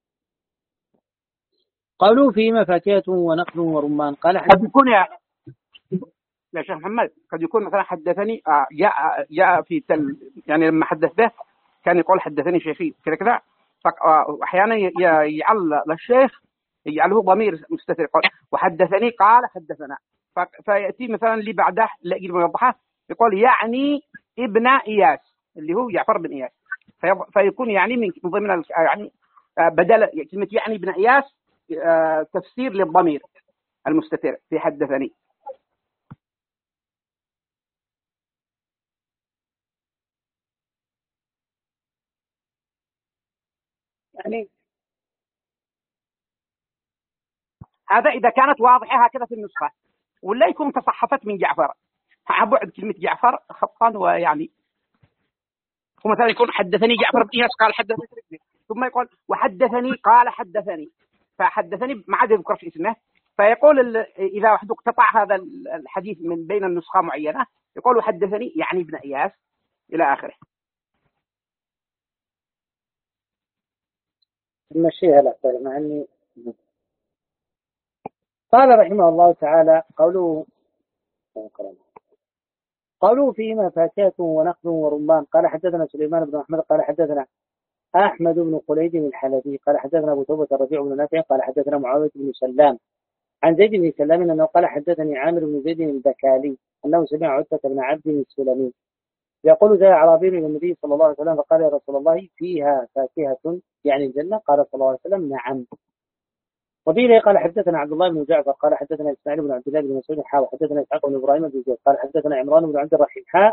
قوله فيما فاكهة ونخل ورمان قال قد يكون يا يا شيخ محمد قد يكون مثلا حدثني جاء جاء في تل يعني لما حدث به كان يقول حدثني شيخي كذا كذا، أحيانا يعلق للشيخ يجعله ضمير مستتر، يقول وحدثني قال حدثنا، فيأتي مثلا اللي بعده لاقي يوضحه يقول يعني ابن إياس اللي هو جعفر بن إياس، فيكون يعني من ضمن يعني بدل كلمة يعني ابن إياس تفسير للضمير المستتر في حدثني. يعني هذا إذا كانت واضحة هكذا في النسخة، ولا يكون تصحفت من جعفر، بعد كلمة جعفر خطا، ويعني ومثلا يكون حدثني جعفر بن إياس قال حدثني، ثم يقول وحدثني قال حدثني، فحدثني ما عاد يذكر في اسمه، فيقول إذا واحد اقتطع هذا الحديث من بين النسخة معينة يقول وحدثني يعني ابن إياس إلى آخره. نمشيها لا مع أني قال رحمه الله تعالى قوله قوله فيهما فاكهة ونخل ورمان. قال حدثنا سليمان بن أحمد قال حدثنا أحمد بن خليد الحلبي قال حدثنا أبو توبة الربيع بن نافع قال حدثنا معاوية بن سلام عن زيد بن سلام أنه قال حدثني عامر بن زيد البكالي أنه سمع عتبة بن عبد السلمي يقول جاء أعرابي إلى النبي صلى الله عليه وسلم فقال يا رسول الله فيها فاكهة يعني الجنة؟ قال صلى الله عليه وسلم نعم. وبه قال حدثنا عبد الله بن جعفر قال حدثنا إسماعيل بن عبد الله بن مسعود حا وحدثنا إسحاق بن إبراهيم بن زيد قال حدثنا عمران بن عبد الرحيم حا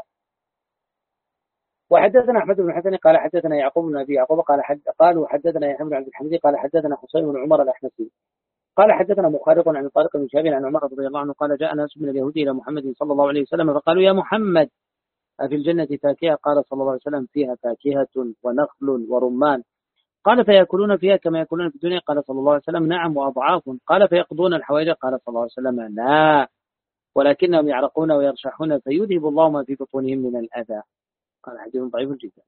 وحدثنا أحمد بن حسن قال حدثنا يعقوب بن أبي يعقوب قال حد قالوا حدثنا يحيى بن عبد الحميد قال حدثنا حسين بن عمر الأحمسي قال حدثنا مخارق عن طارق بن شهاب عن عمر رضي الله عنه قال جاء ناس من اليهود إلى محمد صلى الله عليه وسلم فقالوا يا محمد أفي الجنة فاكهة؟ قال صلى الله عليه وسلم فيها فاكهة ونخل ورمان. قال فيأكلون فيها كما يأكلون في الدنيا؟ قال صلى الله عليه وسلم نعم وأضعاف. قال فيقضون الحوائج؟ قال صلى الله عليه وسلم لا ولكنهم يعرقون ويرشحون فيذهب الله ما في بطونهم من الأذى. قال حديث ضعيف جدا.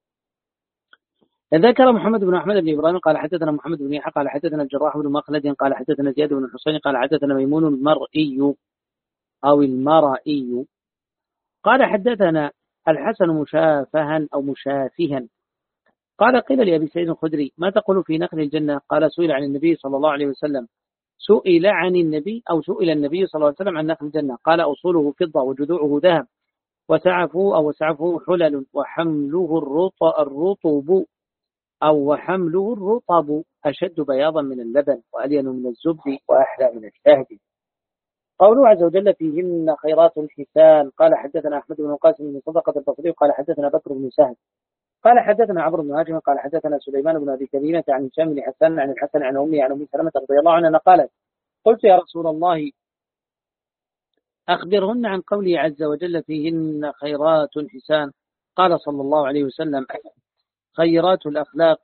ذكر محمد بن أحمد بن إبراهيم قال حدثنا محمد بن يحيى قال حدثنا الجراح بن مخلد قال حدثنا زياد بن الحسين قال حدثنا ميمون المرئي أو المرئي قال حدثنا الحسن مشافها أو مشافها قال قيل لأبي سعيد الخدري ما تقول في نخل الجنة؟ قال سئل عن النبي صلى الله عليه وسلم سئل عن النبي أو سئل النبي صلى الله عليه وسلم عن نخل الجنة قال أصوله فضة وجذوعه ذهب وسعفه أو سعفه حلل وحمله الرطب, الرطب أو وحمله الرطب أشد بياضا من اللبن وألين من الزبد وأحلى من الشهد. قوله عز وجل فيهن خيرات حسان. قال حدثنا أحمد بن قاسم بن صدقة البصري قال حدثنا بكر بن سهل قال حدثنا عمرو بن هاشم قال حدثنا سليمان بن أبي كريمة عن هشام بن حسان عن الحسن عن أمي عن أم سلمة رضي الله عنها قالت قلت يا رسول الله أخبرهن عن قوله عز وجل فيهن خيرات حسان. قال صلى الله عليه وسلم خيرات الأخلاق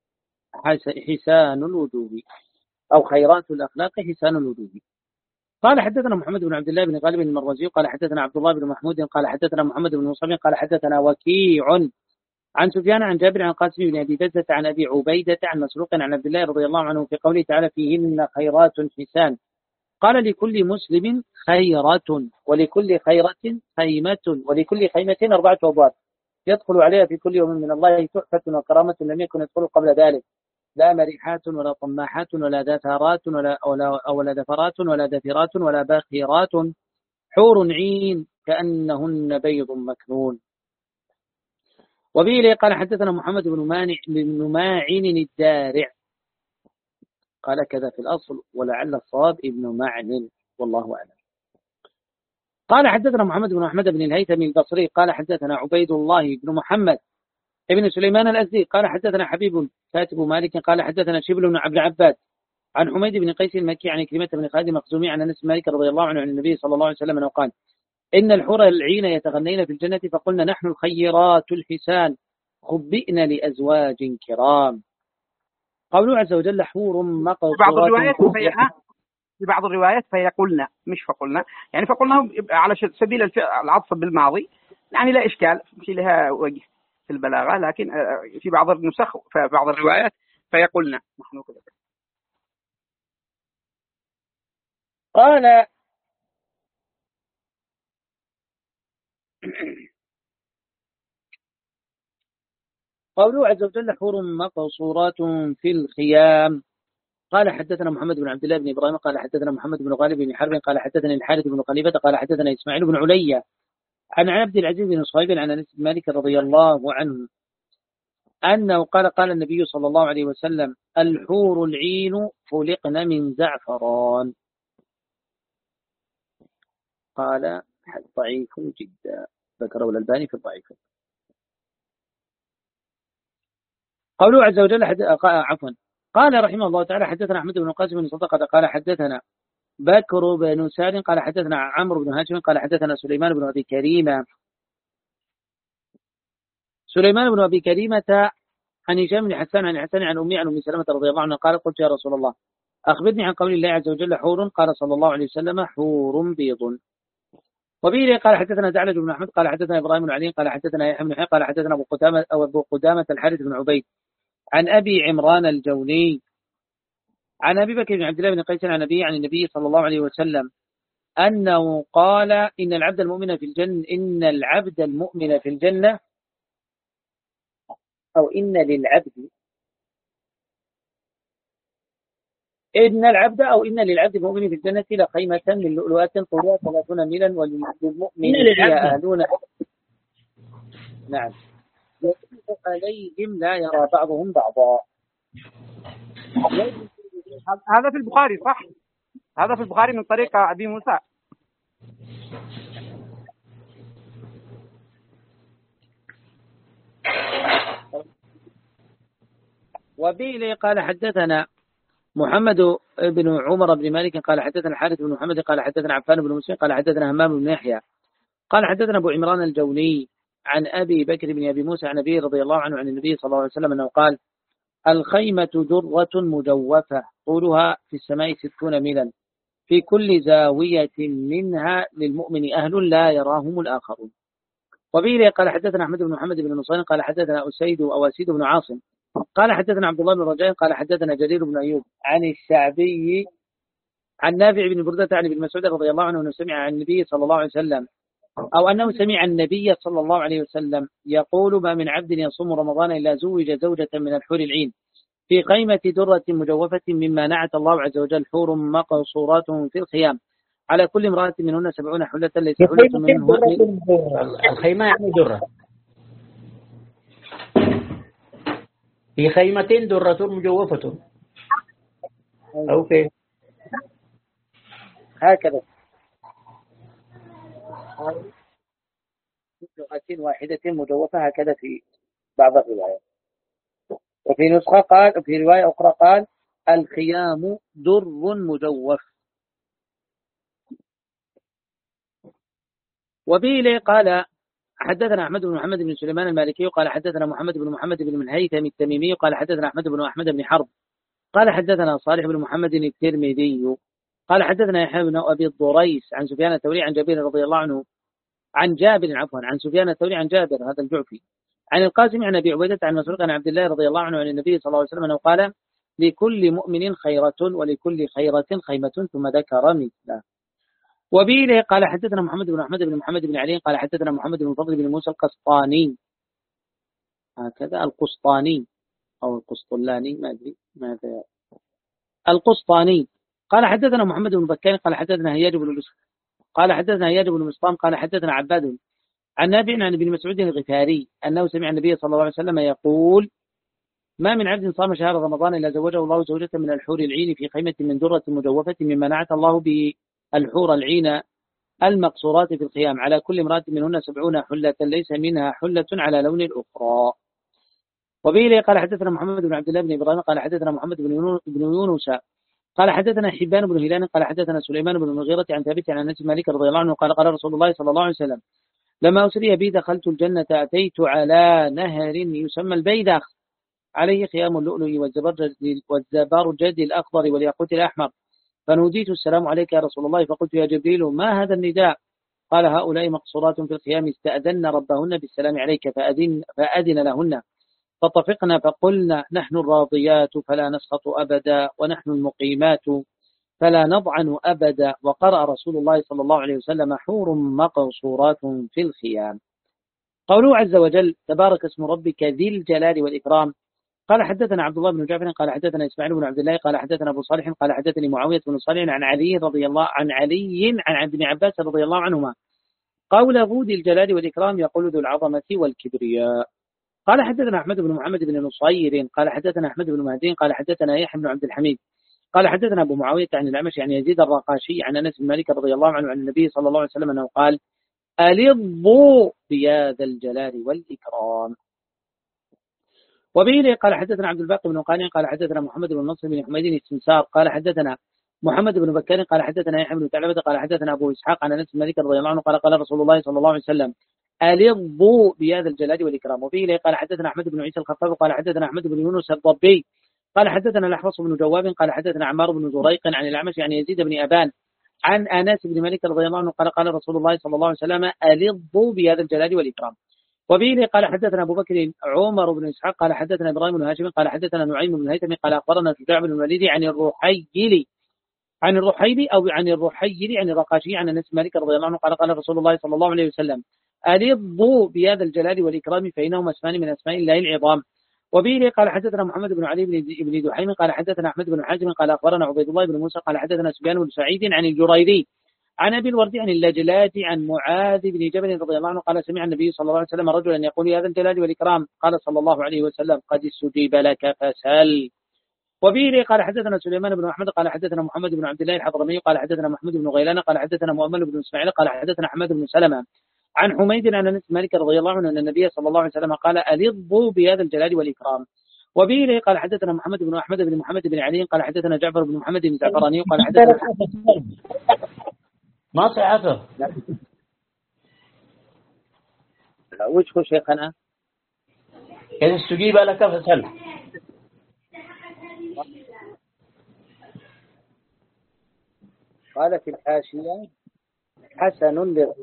حسان الوجوه أو خيرات الأخلاق حسان الوجوه. قال حدثنا محمد بن عبد الله بن غالب المروزي قال حدثنا عبد الله بن محمود قال حدثنا محمد بن مصعب قال حدثنا وكيع عن سفيان عن جابر عن قاسم بن أبي بزة عن أبي عبيدة عن مسروق عن عبد الله رضي الله عنه في قوله تعالى فيهن خيرات حسان. قال لكل مسلم خيرة ولكل خيرة خيمة ولكل خيمة أربعة أبواب يدخل عليها في كل يوم من الله تحفة وكرامة لم يكن يدخل قبل ذلك لا مريحات ولا طماحات ولا دثارات ولا, ولا, ولا دفرات ولا دثرات ولا باخرات حور عين كأنهن بيض مكنون. وبه قال حدثنا محمد بن مانع بن ماعن الدارع قال كذا في الأصل ولعل الصواب ابن معن والله أعلم. قال حدثنا محمد بن أحمد بن الهيثم البصري قال حدثنا عبيد الله بن محمد ابن سليمان الأزدي قال حدثنا حبيب كاتب مالك قال حدثنا شبل بن عبد العباد عن حميد بن قيس المكي عن كلمة بن خالد مخزومي عن أنس مالك رضي الله عنه عن النبي صلى الله عليه وسلم أنه قال إن الحور العين يتغنين في الجنة فقلنا نحن الخيرات الحسان خبئنا لأزواج كرام. قوله عز وجل حور مقصورات بعض الروايات في بعض الروايات فيقولنا مش فقلنا يعني فقلنا على سبيل العطف بالماضي يعني لا إشكال في لها وجه في البلاغة، لكن في بعض النسخ في بعض الروايات فيقولنا نحن كذا. قال قوله عز وجل حور مقصورات في الخيام. قال حدثنا محمد بن عبد الله بن إبراهيم قال حدثنا محمد بن غالب بن حرب قال حدثنا الحارث بن خليفة قال حدثنا إسماعيل بن عليا عن عبد العزيز بن صهيب عن أنس بن مالك رضي الله عنه أنه قال قال النبي صلى الله عليه وسلم الحور العين خلقن من زعفران. قال ضعيف جدا، ذكره الألباني في الضعيف. قوله عز وجل حد... عفوا قال رحمه الله تعالى حدثنا أحمد بن قاسم بن صدقة قال حدثنا بكر بن سعد قال حدثنا عمرو بن هاشم قال حدثنا سليمان بن أبي كريمة سليمان بن أبي كريمة عن هشام بن حسان عن حسان عن أمي عن أم سلمة رضي الله عنها قال قلت يا رسول الله أخبرني عن قول الله عز وجل حور قال صلى الله عليه وسلم حور بيض. وبه قال حدثنا زعلج بن أحمد قال حدثنا إبراهيم بن علي قال حدثنا يحيى بن حي قال حدثنا أبو قدامة أو أبو قدامة الحارث بن عبيد عن أبي عمران الجوني عن أبي بكر بن عبد الله بن قيس عن أبي عن النبي صلى الله عليه وسلم أنه قال إن العبد المؤمن في الجنة إن العبد المؤمن في الجنة أو إن للعبد إن العبد أو إن للعبد المؤمن في الجنة لخيمة من لؤلؤات طولها ثلاثون ميلا وللمؤمن فيها أهلون نعم يطوف عليهم لا يرى بعضهم بعضا. هذا في البخاري صح؟ هذا في البخاري من طريق أبي موسى. وبه قال حدثنا محمد بن عمر بن مالك قال حدثنا الحارث بن محمد قال حدثنا عفان بن مسلم قال حدثنا همام بن يحيى قال حدثنا أبو عمران الجوني عن أبي بكر بن أبي موسى عن أبي رضي الله عنه عن النبي صلى الله عليه وسلم أنه قال الخيمة درة مجوفة طولها في السماء ستون ميلا في كل زاوية منها للمؤمن أهل لا يراهم الآخرون. وبه قال حدثنا أحمد بن محمد بن نصير قال حدثنا أسيد أو أسيد بن عاصم قال حدثنا عبد الله بن رجاء قال حدثنا جرير بن أيوب عن الشعبي عن نافع بن بردة عن ابن مسعود رضي الله عنه أنه سمع عن النبي صلى الله عليه وسلم أو أنه سمع النبي صلى الله عليه وسلم يقول ما من عبد يصوم رمضان إلا زوج زوجة من الحور العين في قيمة درة مجوفة مما نعت الله عز وجل حور مقصورات في الخيام على كل امرأة منهن سبعون حلة ليس حلة منهن. الخيمة يعني درة في خيمة درة مجوفة أوكي هكذا لغة واحدة مجوفة هكذا في بعض الروايات. وفي نسخة قال في رواية أخرى قال الخيام در مجوف. وبه قال حدثنا أحمد بن محمد بن سليمان المالكي قال حدثنا محمد بن محمد بن الهيثم التميمي قال حدثنا أحمد بن أحمد بن حرب قال حدثنا صالح بن محمد الترمذي قال حدثنا يحيى بن أبي الضريس عن سفيان الثوري عن جابر رضي الله عنه عن جابر عفوا عن سفيان الثوري عن جابر هذا الجعفي عن القاسم عن أبي عبيدة عن مسروق عن عبد الله رضي الله عنه عن النبي صلى الله عليه وسلم أنه قال لكل مؤمن خيرة ولكل خيرة خيمة ثم ذكر مثله. وبه قال حدثنا محمد بن أحمد بن محمد بن علي قال حدثنا محمد بن فضل بن موسى القسطاني هكذا القسطاني أو القسطلاني ما أدري ماذا القسطاني قال حدثنا محمد بن بكار قال حدثنا هياج بن بس قال حدثنا هياج بن مسطام قال حدثنا عباد عن نافع عن ابن مسعود الغفاري أنه سمع النبي صلى الله عليه وسلم يقول ما من عبد صام شهر رمضان إلا زوجه الله زوجة من الحور العين في خيمة من درة مجوفة مما نعت الله بالحور العين المقصورات في الخيام على كل امرأة منهن سبعون حلة ليس منها حلة على لون الأخرى. وبه قال حدثنا محمد بن عبد الله بن إبراهيم قال حدثنا محمد بن يونس قال حدثنا حبان بن هلال قال حدثنا سليمان بن المغيرة عن ثابت عن أنس مالك رضي الله عنه قال قال رسول الله صلى الله عليه وسلم لما أسري بي دخلت الجنة أتيت على نهر يسمى البيدخ عليه خيام اللؤلؤ والزبرجد الأخضر والياقوت الأحمر فنوديت السلام عليك يا رسول الله فقلت يا جبريل ما هذا النداء قال هؤلاء مقصورات في الخيام استأذن ربهن بالسلام عليك فأذن, فأذن لهن فطفقنا فقلنا نحن الراضيات فلا نسخط أبدا ونحن المقيمات فلا نضعن أبدا وقرأ رسول الله صلى الله عليه وسلم حور مقصورات في الخيام. قوله عز وجل تبارك اسم ربك ذي الجلال والإكرام قال حدثنا عبد الله بن جعفر قال حدثنا إسماعيل بن عبد الله قال حدثنا أبو صالح قال حدثني معاوية بن صالح عن علي رضي الله عن علي عن ابن عباس رضي الله عنهما قول ذو ذي الجلال والإكرام يقول ذو العظمة والكبرياء. قال حدثنا أحمد بن محمد بن نصير قال حدثنا أحمد بن مهدي قال حدثنا يحيى بن عبد الحميد قال حدثنا أبو معاوية عن الأعمش عن يزيد الرقاشي عن أنس بن مالك رضي الله عنه عن النبي صلى الله عليه وسلم أنه قال ألظوا بيا ذا الجلال والإكرام. وبه قال حدثنا عبد الباقي بن قانع قال حدثنا محمد بن نصر بن حميد السمسار قال حدثنا محمد بن بكر قال حدثنا يحيى بن ثعلبة قال حدثنا أبو إسحاق عن أنس بن مالك رضي الله عنه قال قال رسول الله صلى الله عليه وسلم ألظوا بيا ذا الجلال والإكرام. وبه قال حدثنا أحمد بن عيسى الخطاب قال حدثنا أحمد بن يونس الضبي قال حدثنا الأحوص بن جواب قال حدثنا عمار بن زريق عن الأعمش عن يزيد بن أبان عن أنس بن مالك رضي الله عنه قال قال رسول الله صلى الله عليه وسلم ألظوا بهذا الجلال والإكرام. وبه قال حدثنا أبو بكر عمر بن إسحاق قال حدثنا إبراهيم بن هاشم قال حدثنا نعيم بن هيثم قال أخبرنا شجاع بن الوليد عن الرحيلي عن الرحيلي أو عن الرحيلي عن الرقاشي عن أنس بن مالك رضي الله عنه قال قال رسول الله صلى الله عليه وسلم ألظوا بهذا الجلال والإكرام فإنهما اسمان من أسماء الله العظام. وبه قال حدثنا محمد بن علي بن دحيم قال حدثنا أحمد بن حازم قال أخبرنا عبيد الله بن موسى قال حدثنا سفيان بن سعيد عن الجريري عن أبي الورد عن اللجلاج عن معاذ بن جبل رضي الله عنه قال سمع النبي صلى الله عليه وسلم رجلا يقول يا ذا الجلال والإكرام قال صلى الله عليه وسلم قد استجيب لك فسل. وبه قال حدثنا سليمان بن أحمد قال حدثنا محمد بن عبد الله الحضرمي قال حدثنا محمد بن غيلان قال حدثنا مؤمل بن إسماعيل قال حدثنا حماد بن سلمة عن حميد عن أنس مالك رضي الله عنه أن النبي صلى الله عليه وسلم قال ألظوا بهذا الجلال والإكرام. وبه قال حدثنا محمد بن أحمد بن محمد بن علي قال حدثنا جعفر بن محمد بن زعفراني قال حدثنا ما صحته وش هو شيخنا إن استجيب لك فسل. قال في الحاشية حسن للرواه.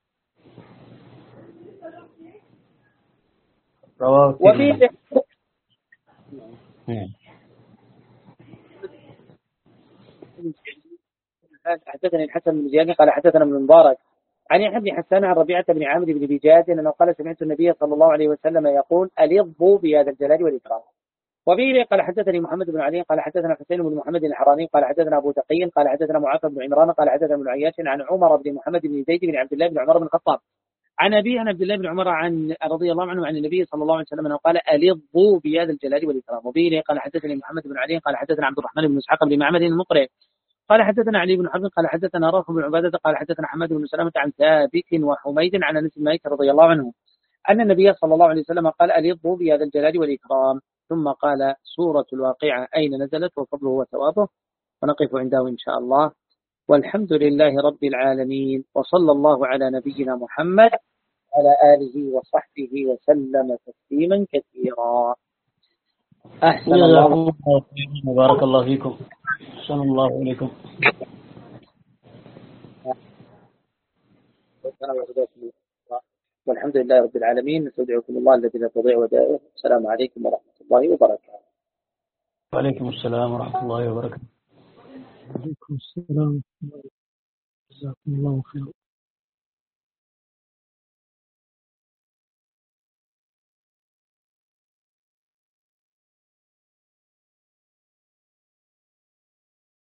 وبه حدثني الحسن بن زياد قال حدثنا ابن مبارك عن يحيى بن حسان عن ربيعة بن عامر بن بجاد انه قال سمعت النبي صلى الله عليه وسلم يقول ألظوا بهذا الجلال والإكرام. وبه قال حدثني محمد بن علي قال حدثنا حسين بن محمد الحراني قال حدثنا أبو تقي قال حدثنا معاذ بن عمران قال حدثنا ابن عياش عن عمر بن محمد بن زيد بن عبد الله بن عمر بن الخطاب عن أبي عن عبد الله بن عمر عن رضي الله عنه عن النبي صلى الله عليه وسلم أنه قال ألظوا بهذا الجلال والإكرام. وبه قال حدثني محمد بن علي قال حدثنا عبد الرحمن بن إسحاق بن معمر المقرئ قال حدثنا علي بن حرب قال حدثنا رافع بن عبادة قال حدثنا حماد بن سلمة عن ثابت وحميد عن أنس بن مالك رضي الله عنه أن النبي صلى الله عليه وسلم قال ألظوا بهذا الجلال والإكرام. ثم قال سورة الواقعة أين نزلت وفضله وثوابه. ونقف عنده إن شاء الله والحمد لله رب العالمين وصلى الله على نبينا محمد على آله وصحبه وسلم تسليما كثيرا. أحسن الله بارك الله فيكم. أحسن الله عليكم. والحمد لله رب العالمين. نستودعكم الله الذي لا تضيع ودائعه. السلام عليكم ورحمة الله وبركاته. وعليكم السلام ورحمة الله وبركاته. وعليكم السلام. جزاكم الله خيرا.